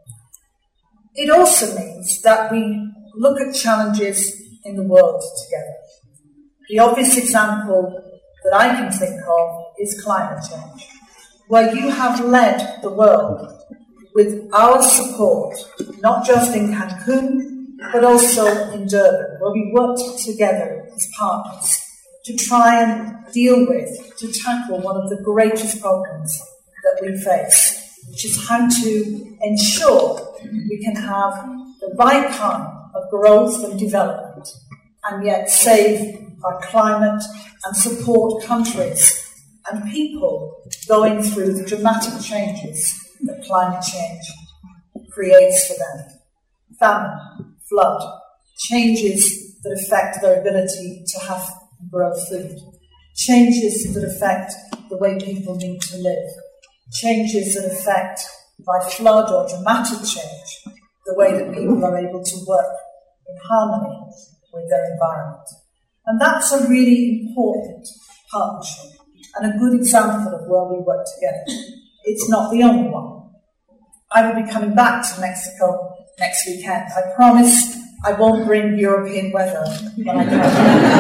E: It also means that we look at challenges in the world together. The obvious example that I can think of is climate change, where you have led the world with our support, not just in Cancun, but also in Durban, where we worked together as partners to try and deal with, to tackle one of the greatest problems that we face, which is how to ensure we can have the right kind of growth and development, and yet save our climate and support countries and people going through the dramatic changes that climate change creates for them. Famine, flood, changes that affect their ability to have and grow food, changes that affect the way people need to live, changes that affect, by flood or dramatic change, the way that people are able to work in harmony with their environment. And that's a really important partnership and a good example of where we work together. It's not the only one. I will be coming back to Mexico next weekend. I promise I won't bring European weather when I come.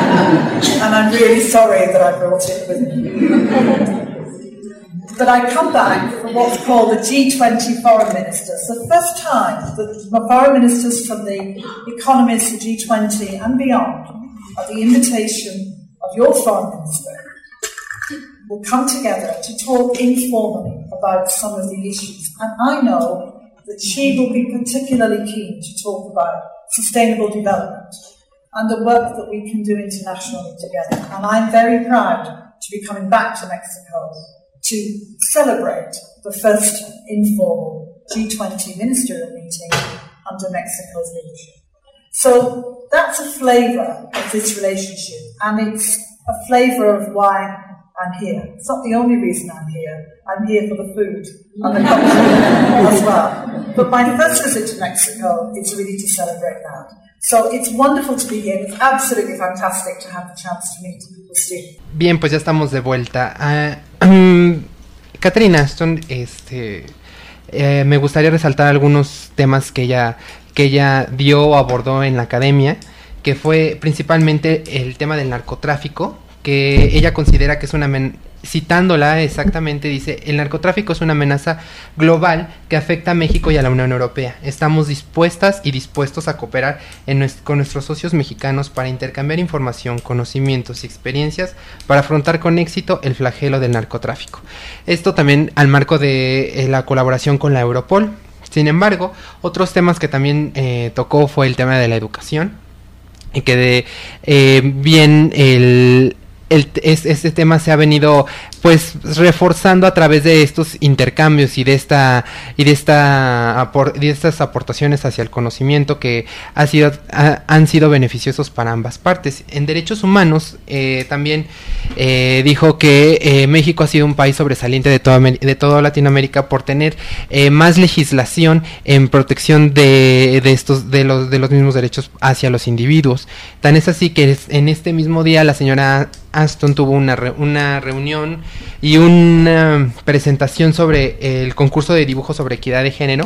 E: And I'm really sorry that I brought it with me. But I come back from what's called the G twenty foreign ministers. The first time that the foreign ministers from the economies of G twenty and beyond, at the invitation of your foreign minister, will come together to talk informally about some of the issues. And I know that she will be particularly keen to talk about sustainable development and the work that we can do internationally together. And I'm very proud to be coming back to Mexico to celebrate the first informal G twenty ministerial meeting under Mexico's leadership. So that's a flavour of this relationship, and it's a flavour of why I'm here. It's not the only reason I'm here. I'm here for the food and the culture as well. But my first visit to Mexico is really to celebrate that. So it's wonderful to be here. It's absolutely fantastic to have the chance to meet with Steve.
F: Bien, pues ya estamos de vuelta. Uh, um, Catherine Ashton, este, eh, me gustaría resaltar algunos temas que ella, que ella dio o abordó en la academia, que fue principalmente el tema del narcotráfico, que ella considera que es una men- citándola exactamente, dice: el narcotráfico es una amenaza global que afecta a México y a la Unión Europea. Estamos dispuestas y dispuestos a cooperar en nuest- con nuestros socios mexicanos para intercambiar información, conocimientos y experiencias para afrontar con éxito el flagelo del narcotráfico. Esto también al marco de eh, la colaboración con la Europol. Sin embargo, otros temas que también eh, tocó fue el tema de la educación, y que de eh, bien el El, es, este tema se ha venido pues reforzando a través de estos intercambios y de esta y de esta apor, de estas aportaciones hacia el conocimiento que ha sido ha, han sido beneficiosos para ambas partes. En derechos humanos eh, también eh, dijo que eh, México ha sido un país sobresaliente de toda de toda Latinoamérica por tener eh, más legislación en protección de, de estos de los de los mismos derechos hacia los individuos. Tan es así que en este mismo día la señora Ashton tuvo una, re- una reunión y una presentación sobre el concurso de dibujo sobre equidad de género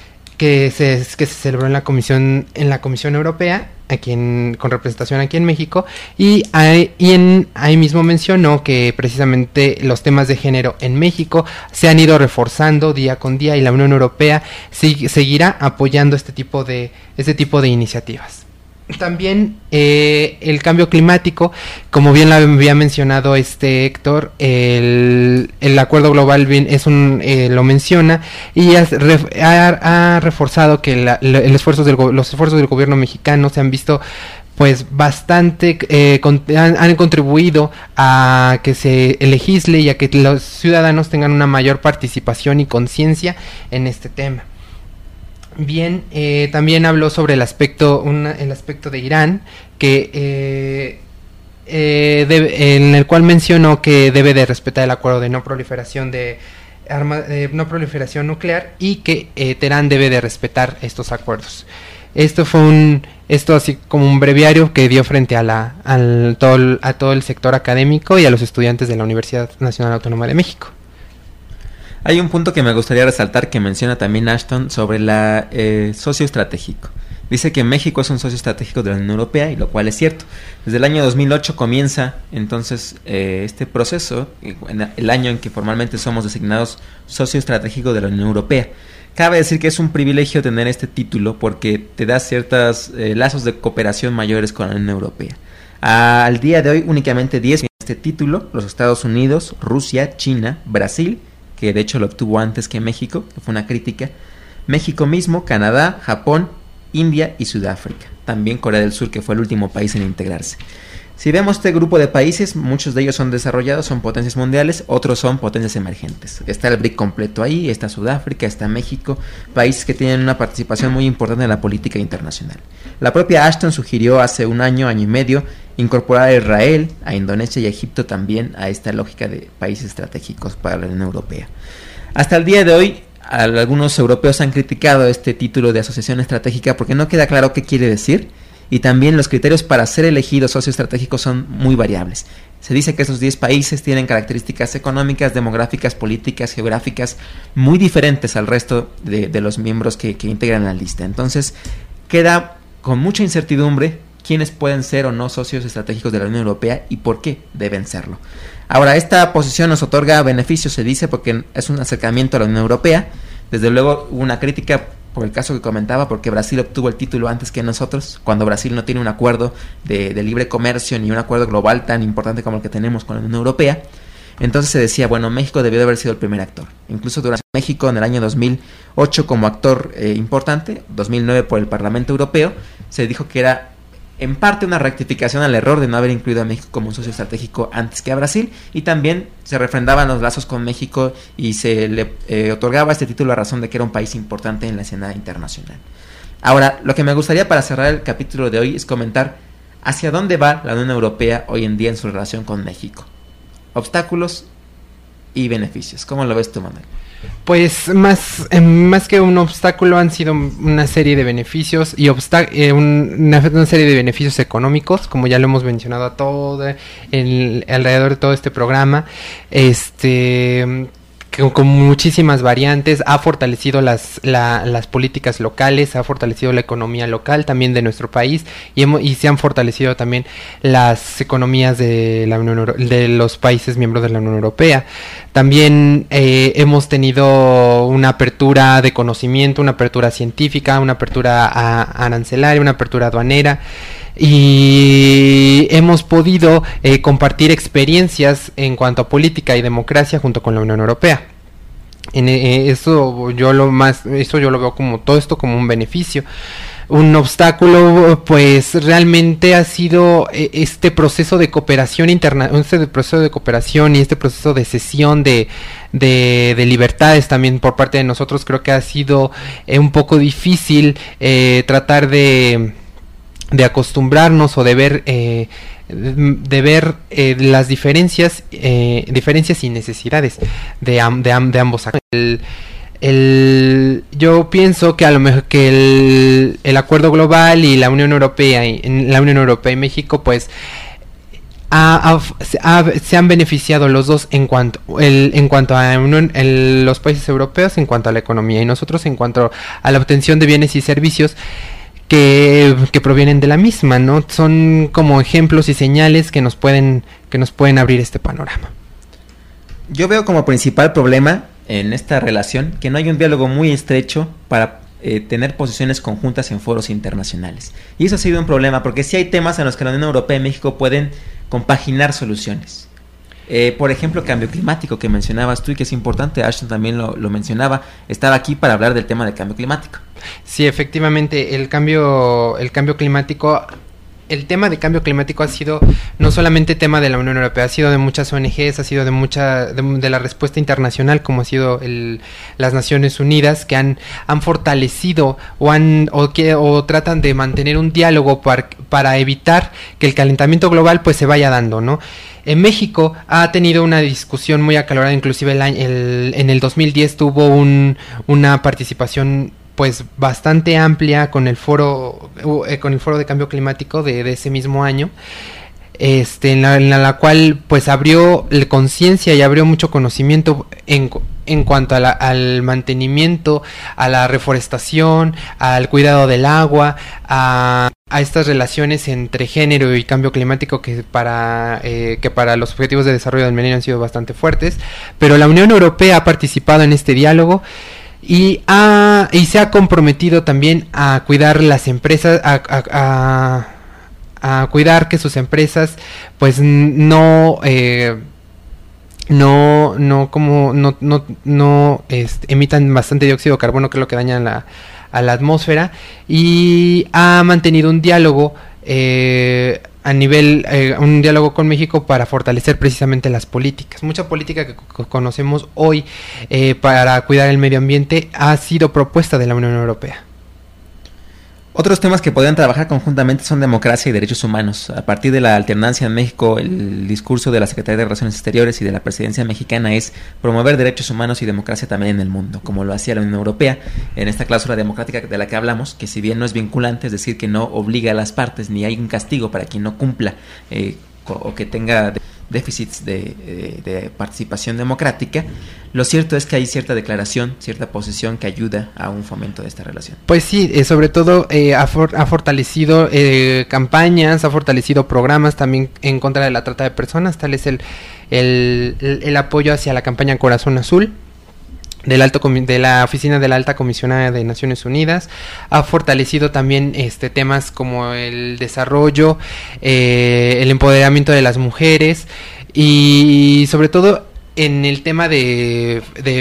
F: que se, que se celebró en la Comisión en la Comisión Europea, aquí en, con representación aquí en México, y, ahí, y en, ahí mismo mencionó que precisamente los temas de género en México se han ido reforzando día con día y la Unión Europea sig- seguirá apoyando este tipo de este tipo de iniciativas. También eh, el cambio climático, como bien lo había mencionado este Héctor, el, el acuerdo global bien es un eh, lo menciona y ha, ha, ha reforzado que la, la, el esfuerzo del, los esfuerzos del gobierno mexicano se han visto pues bastante eh, con, han, han contribuido a que se legisle y a que los ciudadanos tengan una mayor participación y conciencia en este tema. Bien, eh, también habló sobre el aspecto, una, el aspecto de Irán, que eh, eh, debe, en el cual mencionó que debe de respetar el acuerdo de no proliferación de arma, eh, no proliferación nuclear y que eh, Teherán debe de respetar estos acuerdos. Esto fue un, esto así como un breviario que dio frente a la, al todo el, a todo el sector académico y a los estudiantes de la Universidad Nacional Autónoma de México.
A: Hay un punto que me gustaría resaltar que menciona también Ashton sobre la eh, socio estratégico. Dice que México es un socio estratégico de la Unión Europea, y lo cual es cierto. Desde el año dos mil ocho comienza entonces eh, este proceso, en el año en que formalmente somos designados socio estratégico de la Unión Europea. Cabe decir que es un privilegio tener este título porque te da ciertos eh, lazos de cooperación mayores con la Unión Europea. Al día de hoy únicamente diez tienen este título: los Estados Unidos, Rusia, China, Brasil, que de hecho lo obtuvo antes que México, que fue una crítica, México mismo, Canadá, Japón, India y Sudáfrica. También Corea del Sur, que fue el último país en integrarse. Si vemos este grupo de países, muchos de ellos son desarrollados, son potencias mundiales, otros son potencias emergentes. Está el B R I C completo ahí, está Sudáfrica, está México, países que tienen una participación muy importante en la política internacional. La propia Ashton sugirió hace un año, año y medio, incorporar a Israel, a Indonesia y a Egipto también a esta lógica de países estratégicos para la Unión Europea. Hasta el día de hoy, algunos europeos han criticado este título de asociación estratégica porque no queda claro qué quiere decir, y también los criterios para ser elegidos socio estratégico son muy variables. Se dice que esos diez países tienen características económicas, demográficas, políticas, geográficas muy diferentes al resto de, de los miembros que, que integran la lista. Entonces queda con mucha incertidumbre quiénes pueden ser o no socios estratégicos de la Unión Europea y por qué deben serlo. Ahora, esta posición nos otorga beneficios, se dice, porque es un acercamiento a la Unión Europea. Desde luego hubo una crítica por el caso que comentaba, porque Brasil obtuvo el título antes que nosotros, cuando Brasil no tiene un acuerdo de, de libre comercio ni un acuerdo global tan importante como el que tenemos con la Unión Europea. Entonces se decía, bueno, México debió de haber sido el primer actor. Incluso durante México en el año dos mil ocho como actor eh, importante, dos mil nueve por el Parlamento Europeo, se dijo que era en parte una rectificación al error de no haber incluido a México como un socio estratégico antes que a Brasil, y también se refrendaban los lazos con México y se le eh, otorgaba este título a razón de que era un país importante en la escena internacional. Ahora, lo que me gustaría para cerrar el capítulo de hoy es comentar hacia dónde va la Unión Europea hoy en día en su relación con México. Obstáculos y beneficios. ¿Cómo lo ves tú, Manuel?
F: Pues más, eh, más que un obstáculo han sido una serie de beneficios y obsta- eh, un, una, una serie de beneficios económicos, como ya lo hemos mencionado a todo el, alrededor de todo este programa, este con, con muchísimas variantes, ha fortalecido las, la, las políticas locales, ha fortalecido la economía local también de nuestro país y, hemos, y se han fortalecido también las economías de, la Unión Euro- de los países miembros de la Unión Europea. También eh, hemos tenido una apertura de conocimiento, una apertura científica, una apertura a, arancelaria, una apertura aduanera, y hemos podido eh, compartir experiencias en cuanto a política y democracia junto con la Unión Europea. En eh, eso yo lo más, eso yo lo veo como todo esto como un beneficio. Un obstáculo, pues realmente ha sido eh, este proceso de cooperación interna, este proceso de cooperación y este proceso de cesión de, de, de libertades también por parte de nosotros. Creo que ha sido eh, un poco difícil eh, tratar de de acostumbrarnos o de ver eh, de ver eh, las diferencias eh, diferencias y necesidades de, am, de, am, de ambos actores. El, el, yo pienso que a lo mejor que el, el acuerdo global y la Unión Europea y en la Unión Europea y México pues Ha, ha, ha, se han beneficiado los dos en cuanto el, en cuanto a unión, el, los países europeos en cuanto a la economía y nosotros en cuanto a la obtención de bienes y servicios que, que provienen de la misma, ¿no? Son como ejemplos y señales que nos pueden que nos pueden abrir este panorama.
A: Yo veo como principal problema en esta relación que no hay un diálogo muy estrecho para eh, tener posiciones conjuntas en foros internacionales. Y eso ha sido un problema porque sí hay temas en los que la Unión Europea y México pueden compaginar soluciones. Eh, por ejemplo, cambio climático que mencionabas tú y que es importante, Ashton también lo, lo mencionaba, estaba aquí para hablar del tema del cambio climático.
F: Sí, efectivamente, el cambio, el cambio climático, el tema de cambio climático ha sido no solamente tema de la Unión Europea, ha sido de muchas O N Ges, ha sido de mucha de, de la respuesta internacional, como ha sido el, las Naciones Unidas, que han, han fortalecido o han o que o tratan de mantener un diálogo para, para evitar que el calentamiento global pues se vaya dando, ¿no? En México ha tenido una discusión muy acalorada, inclusive el año, el, en el dos mil diez tuvo un, una participación pues bastante amplia con el foro eh, con el foro de cambio climático de, de ese mismo año, este en la, en la cual pues abrió conciencia y abrió mucho conocimiento en, en cuanto a la, al mantenimiento, a la reforestación, al cuidado del agua, a, a estas relaciones entre género y cambio climático que para eh, que para los objetivos de desarrollo del milenio han sido bastante fuertes, pero la Unión Europea ha participado en este diálogo y ha y se ha comprometido también a cuidar las empresas, a, a, a, a cuidar que sus empresas pues no eh, no no como no no no este, emitan bastante dióxido de carbono, que es lo que daña la, a la atmósfera, y ha mantenido un diálogo eh, a nivel, eh, un diálogo con México para fortalecer precisamente las políticas. Mucha política que co- conocemos hoy eh, para cuidar el medio ambiente ha sido propuesta de la Unión Europea.
A: Otros temas que podrían trabajar conjuntamente son democracia y derechos humanos. A partir de la alternancia en México, el discurso de la Secretaría de Relaciones Exteriores y de la presidencia mexicana es promover derechos humanos y democracia también en el mundo, como lo hacía la Unión Europea en esta cláusula democrática de la que hablamos, que si bien no es vinculante, es decir, que no obliga a las partes ni hay un castigo para quien no cumpla eh, o que tenga déficits de, de, de participación democrática, lo cierto es que hay cierta declaración, cierta posición que ayuda a un fomento de esta relación.
F: Pues sí, eh, sobre todo eh, ha, for- ha fortalecido eh, campañas, ha fortalecido programas también en contra de la trata de personas, tal es el, el, el, el apoyo hacia la campaña Corazón Azul del alto comi- de la oficina de la alta comisionada de Naciones Unidas. Ha fortalecido también este temas como el desarrollo, eh, el empoderamiento de las mujeres y sobre todo en el tema de,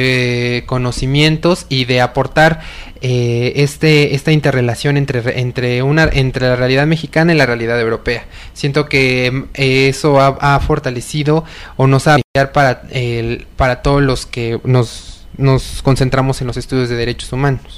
F: de conocimientos y de aportar eh, este esta interrelación entre entre una entre la realidad mexicana y la realidad europea. Siento que eh, eso ha, ha fortalecido o nos ha ayudado para el, para todos los que nos nos concentramos en los estudios de derechos humanos.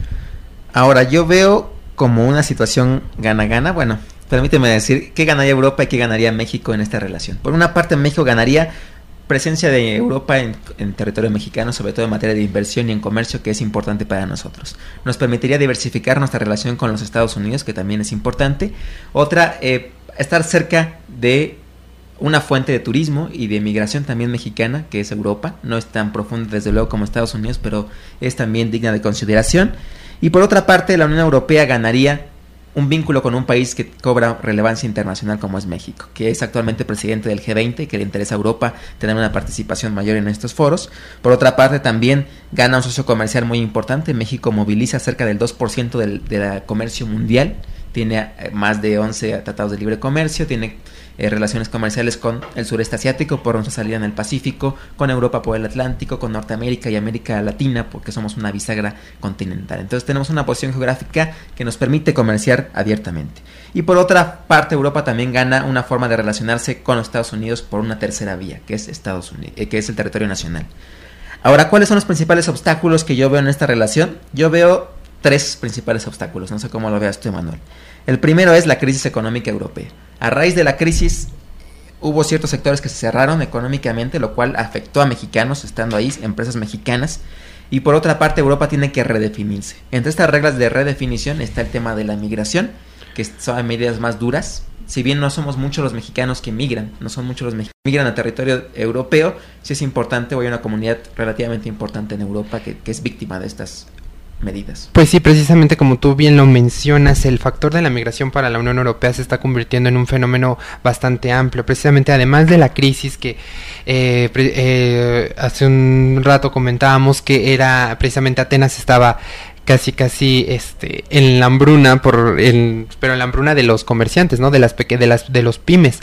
A: Ahora, yo veo como una situación gana-gana. Bueno, permíteme decir, ¿qué ganaría Europa y qué ganaría México en esta relación? Por una parte, México ganaría presencia de Europa en, en territorio mexicano, sobre todo en materia de inversión y en comercio, que es importante para nosotros. Nos permitiría diversificar nuestra relación con los Estados Unidos, que también es importante. Otra, eh, estar cerca de una fuente de turismo y de migración también mexicana, que es Europa. No es tan profunda desde luego como Estados Unidos, pero es también digna de consideración. Y por otra parte, la Unión Europea ganaría un vínculo con un país que cobra relevancia internacional como es México, que es actualmente presidente del G veinte y que le interesa a Europa tener una participación mayor en estos foros. Por otra parte, también gana un socio comercial muy importante. México moviliza cerca del dos por ciento del, del comercio mundial, tiene más de once tratados de libre comercio, tiene eh, relaciones comerciales con el sureste asiático por nuestra salida en el Pacífico, con Europa por el Atlántico, con Norteamérica y América Latina porque somos una bisagra continental. Entonces tenemos una posición geográfica que nos permite comerciar abiertamente. Y por otra parte, Europa también gana una forma de relacionarse con los Estados Unidos por una tercera vía, que es Estados Unidos, eh, que es el territorio nacional. Ahora, ¿cuáles son los principales obstáculos que yo veo en esta relación? Yo veo tres principales obstáculos, no sé cómo lo veas tú, Emanuel. El primero es la crisis económica europea. A raíz de la crisis hubo ciertos sectores que se cerraron económicamente, lo cual afectó a mexicanos estando ahí, empresas mexicanas. Y por otra parte, Europa tiene que redefinirse. Entre estas reglas de redefinición está el tema de la migración, que son medidas más duras. Si bien no somos muchos los mexicanos que migran, no son muchos los mexicanos que migran a territorio europeo, sí es importante, hoy hay una comunidad relativamente importante en Europa que, que es víctima de estas medidas.
F: Pues sí, precisamente como tú bien lo mencionas, el factor de la migración para la Unión Europea se está convirtiendo en un fenómeno bastante amplio, precisamente además de la crisis que eh, pre, eh, hace un rato comentábamos que era precisamente Atenas estaba casi casi este en la hambruna por el, pero en la hambruna de los comerciantes, ¿no? De las peque, de las de los pymes.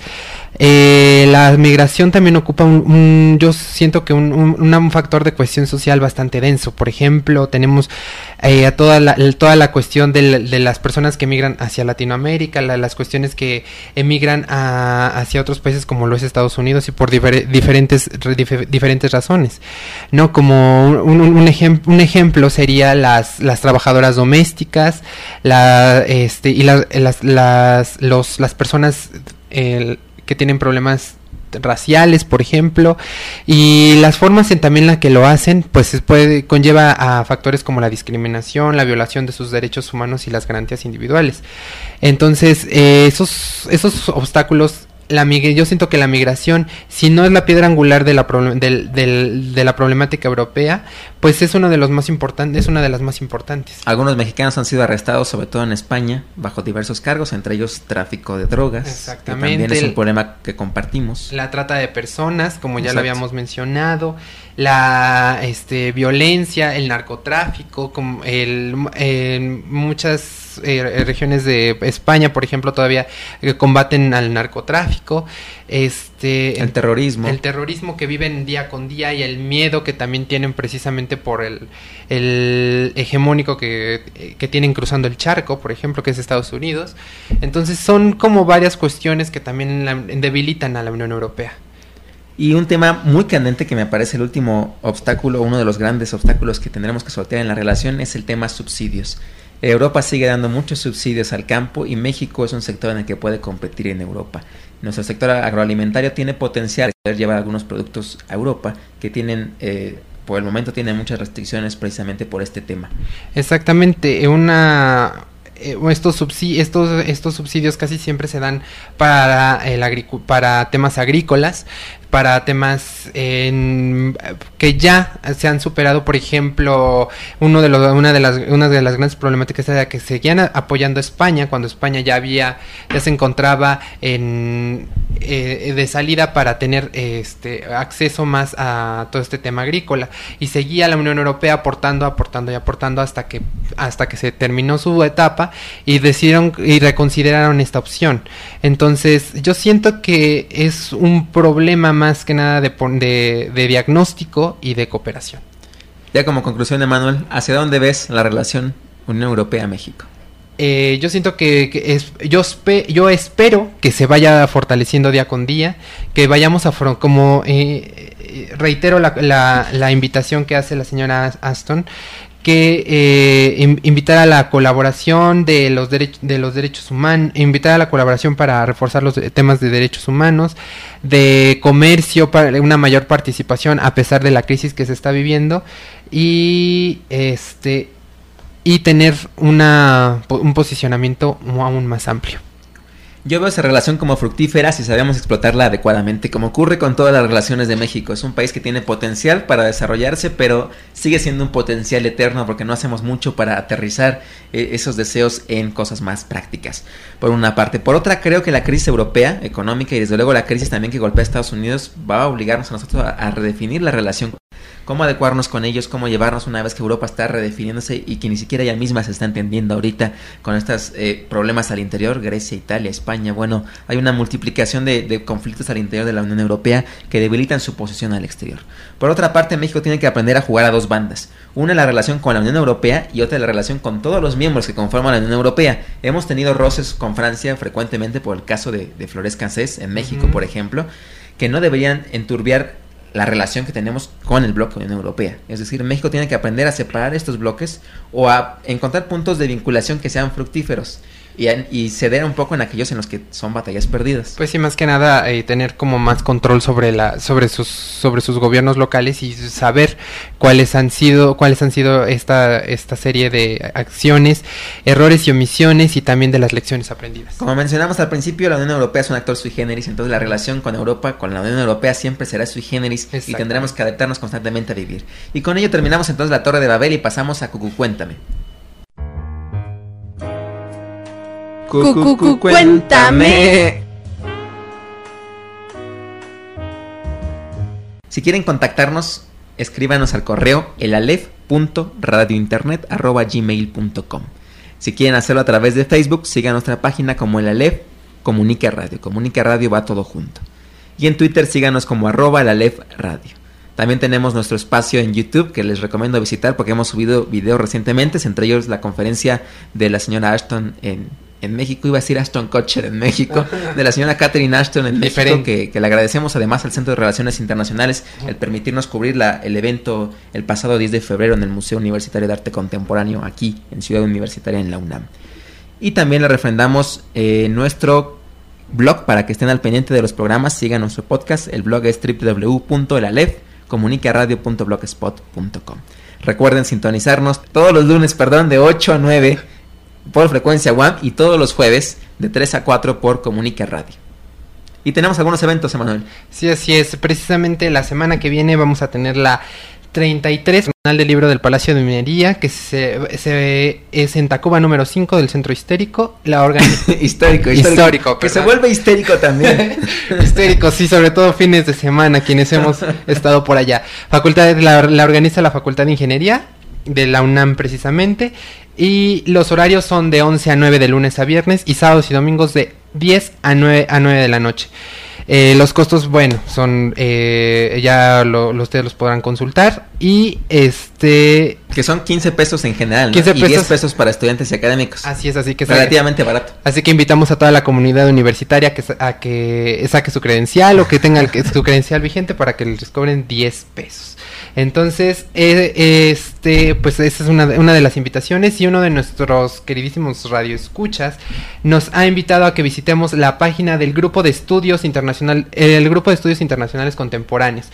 F: Eh, la migración también ocupa un, un yo siento que un, un, un factor de cuestión social bastante denso. Por ejemplo, tenemos eh, a toda la toda la cuestión de, de las personas que emigran hacia Latinoamérica, la, las cuestiones que emigran a, hacia otros países como lo es Estados Unidos y por difer, diferentes dif, diferentes razones, no como un, un, un, ejem, un ejemplo sería las las trabajadoras domésticas, la este y las las las los las personas eh, que tienen problemas raciales, por ejemplo, y las formas en también la que lo hacen, pues puede conlleva a factores como la discriminación, la violación de sus derechos humanos y las garantías individuales. Entonces, eh, esos esos obstáculos, la yo siento que la migración, si no es la piedra angular de la problem- del, del, de la problemática europea, pues es uno de los más importantes, es una de las más importantes.
A: Algunos mexicanos han sido arrestados, sobre todo en España, bajo diversos cargos, entre ellos tráfico de drogas.
F: Exactamente.
A: Que también es un problema que compartimos.
F: La trata de personas, como ya
A: Exacto.
F: lo habíamos mencionado, la este violencia, el narcotráfico, como el en muchas eh, regiones de España, por ejemplo, todavía eh, combaten al narcotráfico, este
A: el terrorismo,
F: el terrorismo que viven día con día y el miedo que también tienen precisamente por el el hegemónico que que tienen cruzando el charco, por ejemplo, que es Estados Unidos. Entonces son como varias cuestiones que también la, debilitan a la Unión Europea.
A: Y un tema muy candente que me parece el último obstáculo, uno de los grandes obstáculos que tendremos que sortear en la relación, es el tema subsidios. Europa sigue dando muchos subsidios al campo y México es un sector en el que puede competir en Europa. Nuestro sector agroalimentario tiene potencial de poder llevar algunos productos a Europa que tienen, eh, por el momento tienen muchas restricciones precisamente por este tema.
F: Exactamente, una... Estos, subsidi- estos estos subsidios casi siempre se dan para el agricu- para temas agrícolas, para temas en, que ya se han superado. Por ejemplo, uno de los una de las una de las grandes problemáticas era que seguían apoyando a España cuando España ya había ya se encontraba en eh, de salida para tener este acceso más a todo este tema agrícola, y seguía la Unión Europea aportando aportando y aportando hasta que hasta que se terminó su etapa y decidieron y reconsideraron esta opción. Entonces yo siento que es un problema más que nada de, de, de diagnóstico y de cooperación.
A: Ya como conclusión, Emanuel, ¿hacia dónde ves la relación Unión Europea-México?
F: Eh, yo siento que, que es, yo, espe, yo espero que se vaya fortaleciendo día con día, que vayamos a, como eh, reitero la, la, la invitación que hace la señora Ashton, que eh, in, invitar a la colaboración de los, derech de los derechos humanos, invitar a la colaboración para reforzar los temas de derechos humanos, de comercio, para una mayor participación a pesar de la crisis que se está viviendo, y este y tener una un posicionamiento aún más amplio.
A: Yo veo esa relación como fructífera si sabemos explotarla adecuadamente, como ocurre con todas las relaciones de México. Es un país que tiene potencial para desarrollarse, pero sigue siendo un potencial eterno porque no hacemos mucho para aterrizar eh, esos deseos en cosas más prácticas, por una parte. Por otra, creo que la crisis europea, económica, y desde luego la crisis también que golpea a Estados Unidos, va a obligarnos a nosotros a, a redefinir la relación, cómo adecuarnos con ellos, cómo llevarnos una vez que Europa está redefiniéndose y que ni siquiera ella misma se está entendiendo ahorita con estos eh, problemas al interior, Grecia, Italia, España. Bueno, hay una multiplicación de, de conflictos al interior de la Unión Europea que debilitan su posición al exterior. Por otra parte, México tiene que aprender a jugar a dos bandas. Una, la relación con la Unión Europea, y otra, la relación con todos los miembros que conforman la Unión Europea. Hemos tenido roces con Francia frecuentemente por el caso de, de Flores Cancés en México, uh-huh. por ejemplo, que no deberían enturbiar la relación que tenemos con el bloque de la Unión Europea. Es decir, México tiene que aprender a separar estos bloques o a encontrar puntos de vinculación que sean fructíferos y, y ceder un poco en aquellos en los que son batallas perdidas.
F: Pues sí, más que nada eh, tener como más control sobre la sobre sus sobre sus gobiernos locales y saber cuáles han sido cuáles han sido esta esta serie de acciones, errores y omisiones, y también de las lecciones aprendidas.
A: Como mencionamos al principio, la Unión Europea es un actor sui generis, entonces la relación con Europa, con la Unión Europea siempre será sui generis y tendremos que adaptarnos constantemente a vivir. Y con ello terminamos entonces la Torre de Babel y pasamos a Cucu Cuéntame.
B: Cucu, cuéntame.
A: Si quieren contactarnos, escríbanos al correo elalef punto radiointernet arroba gmail punto com. Si quieren hacerlo a través de Facebook, sigan nuestra página como elalef Comunica Radio. Comunica Radio va todo junto. Y en Twitter síganos como arroba elalef radio. También tenemos nuestro espacio en YouTube que les recomiendo visitar porque hemos subido videos recientemente, entre ellos la conferencia de la señora Ashton en en México, iba a decir Ashton Kutcher en México, de la señora Catherine Ashton en México, que, que le agradecemos además al Centro de Relaciones Internacionales el permitirnos cubrir la, el evento el pasado diez de febrero en el Museo Universitario de Arte Contemporáneo aquí en Ciudad Universitaria en la UNAM. Y también le refrendamos eh, nuestro blog para que estén al pendiente de los programas, sigan nuestro podcast, el blog es doble u doble u doble u punto elalef comunicaradio punto blogspot punto com. Recuerden sintonizarnos todos los lunes, perdón, de ocho a nueve por frecuencia U A M y todos los jueves de tres a cuatro por Comunica Radio. Y tenemos algunos eventos, Emanuel.
F: Sí, así es. Precisamente la semana que viene vamos a tener la treinta y tres Bienal del Libro del Palacio de Minería, que se, se es en Tacuba número cinco del Centro Histórico. La organiza...
A: histórico, histórico.
F: Histórico,
A: que se vuelve histérico también.
F: Histérico, sí, sobre todo fines de semana, quienes hemos estado por allá. Facultad la, la organiza la Facultad de Ingeniería de la UNAM precisamente, y los horarios son de once a nueve de lunes a viernes y sábados y domingos de diez a nueve de la noche. Eh, los costos, bueno, son eh, ya lo, lo, ustedes los podrán consultar, y este
A: que son quince pesos en general, ¿no?
F: quince pesos,
A: y diez pesos para estudiantes y académicos.
F: Así es, así que
A: relativamente saque, barato.
F: Así que invitamos a toda la comunidad universitaria que, a que saque su credencial o que tenga el, su credencial vigente para que les cobren diez pesos. Entonces, eh, este, pues esa es una, una de las invitaciones, y uno de nuestros queridísimos radioescuchas nos ha invitado a que visitemos la página del Grupo de Estudios Internacional, el Grupo de Estudios Internacionales Contemporáneos.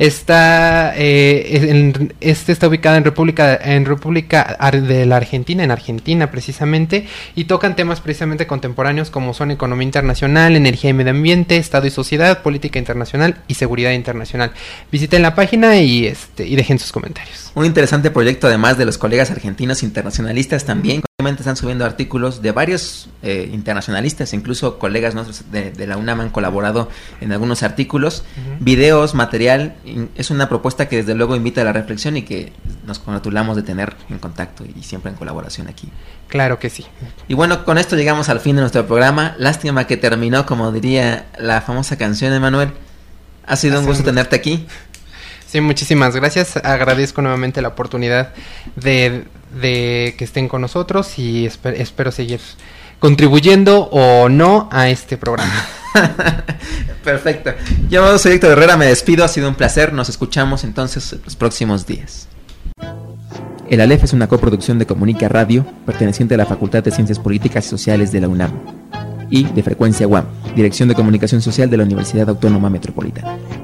F: Está, eh, en, este está ubicado en República, en República de la Argentina, en Argentina precisamente, y tocan temas precisamente contemporáneos como son economía internacional, energía y medio ambiente, Estado y sociedad, política internacional y seguridad internacional. Visiten la página y este y dejen sus comentarios.
A: Un interesante proyecto, además de los colegas argentinos internacionalistas también. Continuamente están subiendo artículos de varios eh, internacionalistas, incluso colegas nuestros de, de la UNAM han colaborado en algunos artículos, uh-huh. videos, material. Es una propuesta que desde luego invita a la reflexión y que nos congratulamos de tener en contacto y siempre en colaboración aquí.
F: Claro que sí.
A: Y bueno, con esto llegamos al fin de nuestro programa. Lástima que terminó, como diría la famosa canción de Manuel, Ha sido un gusto tenerte aquí.
F: Sí, muchísimas gracias. Agradezco nuevamente la oportunidad de, de que estén con nosotros y esper, espero seguir contribuyendo o no a este programa.
A: Perfecto. Yo soy Héctor Herrera, me despido, ha sido un placer. Nos escuchamos entonces los próximos días. El Aleph es una coproducción de Comunica Radio, perteneciente a la Facultad de Ciencias Políticas y Sociales de la UNAM y de Frecuencia U A M, Dirección de Comunicación Social de la Universidad Autónoma Metropolitana.